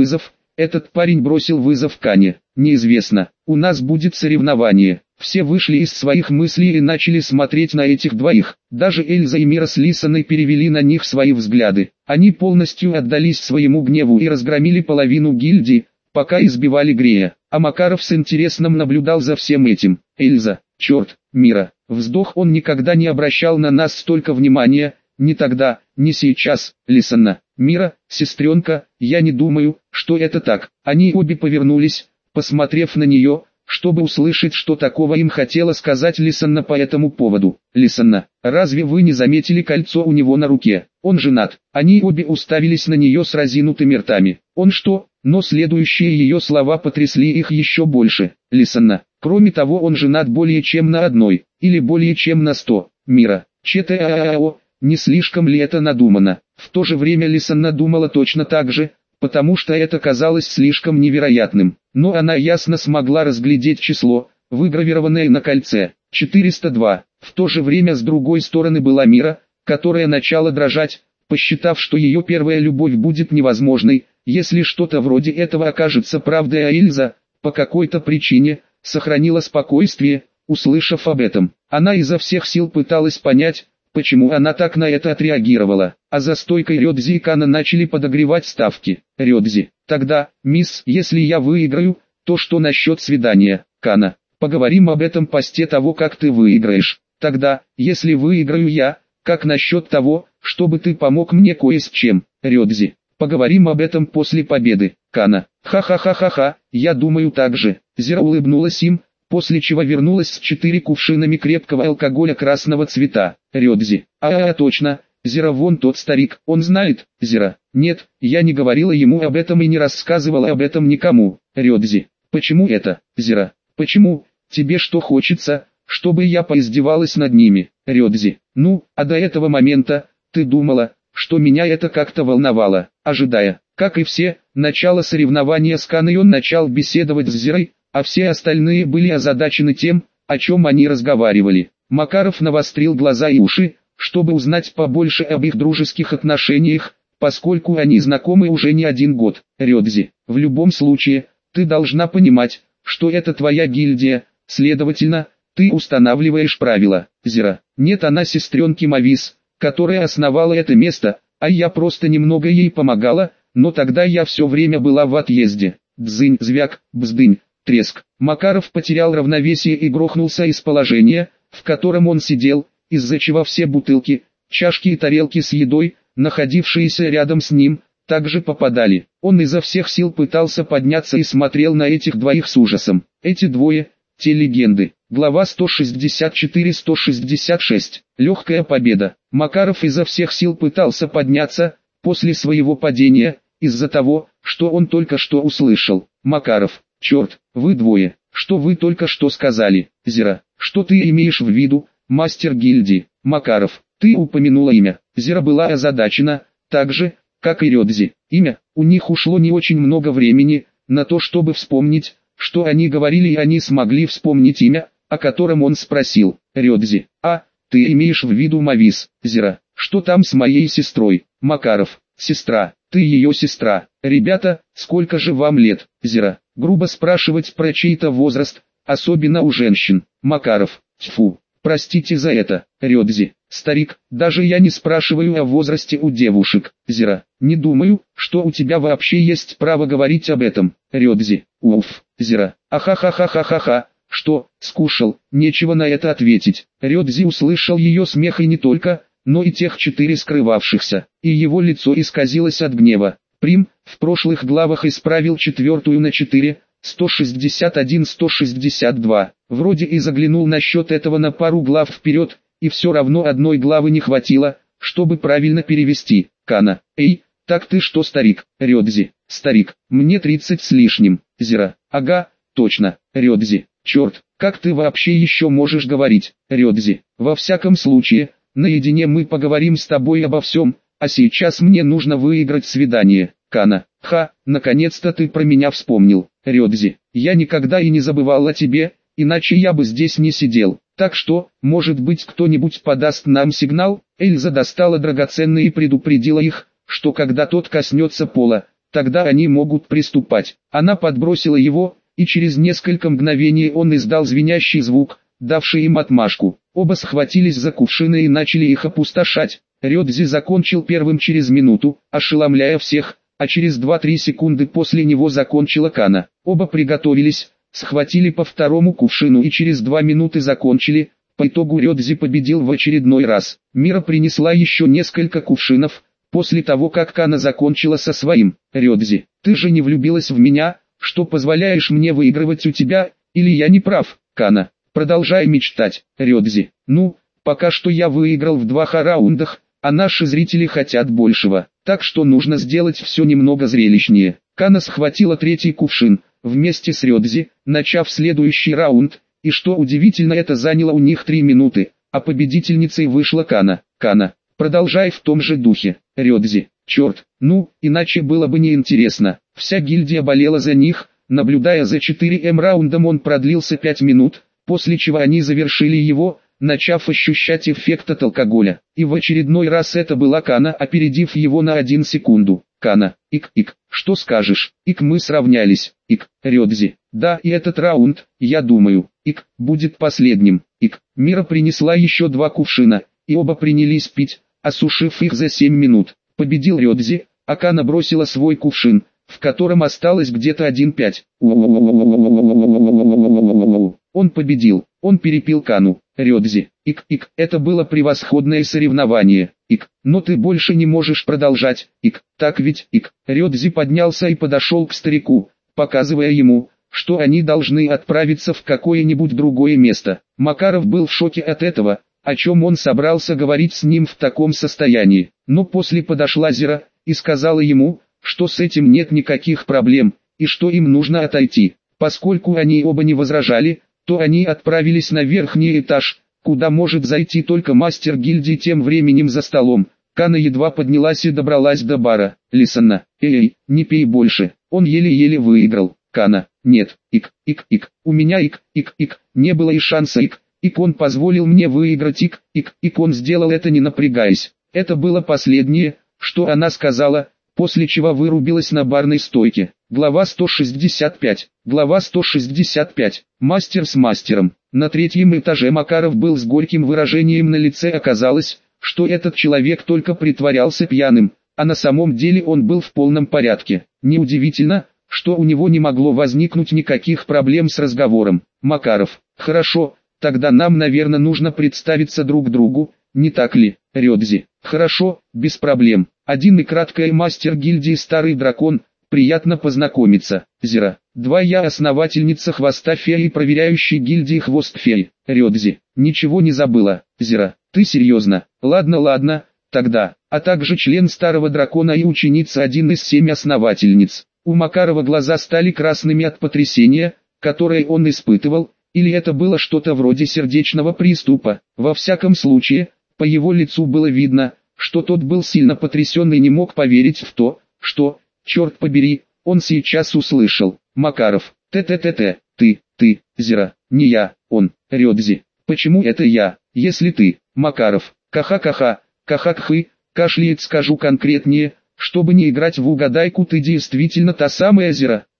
этот парень бросил вызов Кане? Неизвестно. У нас будет соревнование. Все вышли из своих мыслей и начали смотреть на этих двоих. Даже Эльза и Мира с Лисаной перевели на них свои взгляды. Они полностью отдались своему гневу и разгромили половину гильдии, пока избивали Грея. А Макаров с интересом наблюдал за всем этим. Эльза, черт, Мира. Вздох, он никогда не обращал на нас столько внимания, ни тогда, ни сейчас. Лисана, Мира, сестренка, я не думаю, что это так. Они обе повернулись, посмотрев на нее, чтобы услышать, что такого им хотела сказать Лисанна по этому поводу. Лисанна, разве вы не заметили кольцо у него на руке? Он женат. Они обе уставились на нее с разинутыми ртами. Он что? Но следующие ее слова потрясли их еще больше. Лисанна, кроме того, он женат более чем на одной, или более чем на сто. Мира, ЧТААО, не слишком ли это надумано? В то же время Лисанна думала точно так же, потому что это казалось слишком невероятным. Но она ясно смогла разглядеть число, выгравированное на кольце, четыреста два. В то же время с другой стороны была Мира, которая начала дрожать, посчитав, что ее первая любовь будет невозможной, если что-то вроде этого окажется правдой, а Эльза, по какой-то причине, сохранила спокойствие, услышав об этом. Она изо всех сил пыталась понять, почему она так на это отреагировала, а за стойкой Рёдзи и Кана начали подогревать ставки. Рёдзи, тогда, мисс, если я выиграю, то что насчет свидания? Кана, поговорим об этом после того, как ты выиграешь. Тогда, если выиграю я, как насчет того, чтобы ты помог мне кое с чем? Рёдзи, поговорим об этом после победы. Кана, ха-ха-ха-ха-ха, я думаю так же. Зира улыбнулась им, после чего вернулась с четыре кувшинами крепкого алкоголя красного цвета. Рёдзи, а-а-а, точно, Зира, вон тот старик, он знает? Зира, нет, я не говорила ему об этом и не рассказывала об этом никому. Рёдзи, почему это? Зира, почему? Тебе что хочется, чтобы я поиздевалась над ними? Рёдзи, ну, а до этого момента, ты думала, что меня это как-то волновало, ожидая, как и все, начало соревнования с Каной, он начал беседовать с Зирой, а все остальные были озадачены тем, о чем они разговаривали. Макаров навострил глаза и уши, чтобы узнать побольше об их дружеских отношениях, поскольку они знакомы уже не один год. Рёдзи, в любом случае, ты должна понимать, что это твоя гильдия, следовательно, ты устанавливаешь правила. Зира, нет, она сестренки Мавис, которая основала это место, а я просто немного ей помогала, но тогда я все время была в отъезде. Дзынь, звяк, бздынь, треск. Макаров потерял равновесие и грохнулся из положения, в котором он сидел, из-за чего все бутылки, чашки и тарелки с едой, находившиеся рядом с ним, также попадали. Он изо всех сил пытался подняться и смотрел на этих двоих с ужасом. Эти двое, те легенды. Глава сто шестьдесят четыре — сто шестьдесят шесть. Легкая победа. Макаров изо всех сил пытался подняться, после своего падения, из-за того, что он только что услышал. Макаров, черт, вы двое, что вы только что сказали? Зира, что ты имеешь в виду, мастер гильдии? Макаров, ты упомянула имя. Зира была озадачена, так же, как и Рёдзи. Имя, у них ушло не очень много времени, на то чтобы вспомнить, что они говорили, и они смогли вспомнить имя, о котором он спросил. Рёдзи, а, ты имеешь в виду Мавис? Зира, что там с моей сестрой? Макаров, сестра, ты ее сестра. Ребята, сколько же вам лет? Зира, грубо спрашивать про чей-то возраст, особенно у женщин. Макаров, тьфу, простите за это. Рёдзи, старик, даже я не спрашиваю о возрасте у девушек. Зира, не думаю, что у тебя вообще есть право говорить об этом. Рёдзи, уф. Зира, ахахахахахаха, что, скушал, нечего на это ответить. Рёдзи услышал ее смех и не только, но и тех четыре скрывавшихся, и его лицо исказилось от гнева. Прим, в прошлых главах исправил четвертую на четыре, сто шестьдесят один — сто шестьдесят два. Вроде и заглянул насчет этого на пару глав вперед, и все равно одной главы не хватило, чтобы правильно перевести. Кана, эй, так ты что, старик? Рёдзи, старик, мне тридцать с лишним. Зира, ага, точно. Рёдзи, черт, как ты вообще еще можешь говорить? Рёдзи, во всяком случае, наедине мы поговорим с тобой обо всем, а сейчас мне нужно выиграть свидание. Кана, ха, наконец-то ты про меня вспомнил. Рёдзи, я никогда и не забывал о тебе, иначе я бы здесь не сидел. Так что, может быть, кто-нибудь подаст нам сигнал? Эльза достала драгоценные и предупредила их, что когда тот коснется пола, тогда они могут приступать. Она подбросила его, и через несколько мгновений он издал звенящий звук, давший им отмашку. Оба схватились за кувшины и начали их опустошать. Рёдзи закончил первым через минуту, ошеломляя всех, а через два-три секунды после него закончила Кана. Оба приготовились, схватили по второму кувшину и через два минуты закончили. По итогу Рёдзи победил в очередной раз. Мира принесла еще несколько кувшинов, после того как Кана закончила со своим. «Рёдзи, ты же не влюбилась в меня, что позволяешь мне выигрывать у тебя, или я не прав?» «Кана, продолжай мечтать, Рёдзи. Ну, пока что я выиграл в двух раундах, а наши зрители хотят большего, так что нужно сделать все немного зрелищнее». Кана схватила третий кувшин, вместе с Рёдзи, начав следующий раунд, и что удивительно, это заняло у них три минуты, а победительницей вышла Кана. «Кана, продолжай в том же духе, Рёдзи. Черт, ну, иначе было бы неинтересно». Вся гильдия болела за них, наблюдая за четырем раундом. Он продлился пять минут, после чего они завершили его, начав ощущать эффект от алкоголя. И в очередной раз это была Кана, опередив его на один секунду. «Кана, ик-ик, что скажешь?» «Ик, мы сравнялись. Ик, Рёдзи, да, и этот раунд, я думаю, ик, будет последним». Ик, Мира принесла еще два кувшина, и оба принялись пить, осушив их за семь минут. Победил Рёдзи, а Кана бросила свой кувшин, в котором осталось где-то один пять. Он победил, он перепил Кану. «Рёдзи, ик-ик, это было превосходное соревнование. Ик, но ты больше не можешь продолжать. Ик, так ведь?» Ик, Рёдзи поднялся и подошел к старику, показывая ему, что они должны отправиться в какое-нибудь другое место. Макаров был в шоке от этого, о чем он собрался говорить с ним в таком состоянии. Но после подошла Зира и сказала ему, что с этим нет никаких проблем, и что им нужно отойти. Поскольку они оба не возражали, то они отправились на верхний этаж, куда может зайти только мастер гильдии. Тем временем за столом, Кана едва поднялась и добралась до бара. «Лисанна, эй, не пей больше». Он еле-еле выиграл. «Кана, нет, ик, ик, ик, у меня ик, ик, ик, не было и шанса ик, ик, он позволил мне выиграть ик, ик, ик, он сделал это не напрягаясь». Это было последнее, что она сказала, после чего вырубилась на барной стойке. Глава сто шестьдесят пять. Глава сто шестьдесят пять. Мастер с мастером. На третьем этаже Макаров был с горьким выражением на лице. Оказалось, что этот человек только притворялся пьяным, а на самом деле он был в полном порядке. Неудивительно, что у него не могло возникнуть никаких проблем с разговором. «Макаров, хорошо, тогда нам, наверное, нужно представиться друг другу, не так ли, Рёдзи?» «Хорошо, без проблем. Один и краткое, мастер гильдии Старый Дракон, приятно познакомиться. Зира. Два, я основательница Хвоста Феи и проверяющий гильдии Хвост Феи. Рёдзи. Ничего не забыла. Зира. Ты серьезно? Ладно, ладно, тогда. А также член Старого Дракона и ученица один из семи основательниц». У Макарова глаза стали красными от потрясения, которое он испытывал, или это было что-то вроде сердечного приступа. Во всяком случае, по его лицу было видно, что тот был сильно потрясен и не мог поверить в то, что, черт побери, он сейчас услышал. «Макаров, т-т-т-т, ты, ты, Зира, не я, он, Рёдзи. Почему это я, если ты, Макаров?» «Каха-каха, каха-кхы, кашляет, скажу конкретнее, чтобы не играть в угадайку, ты действительно та самая Зира?»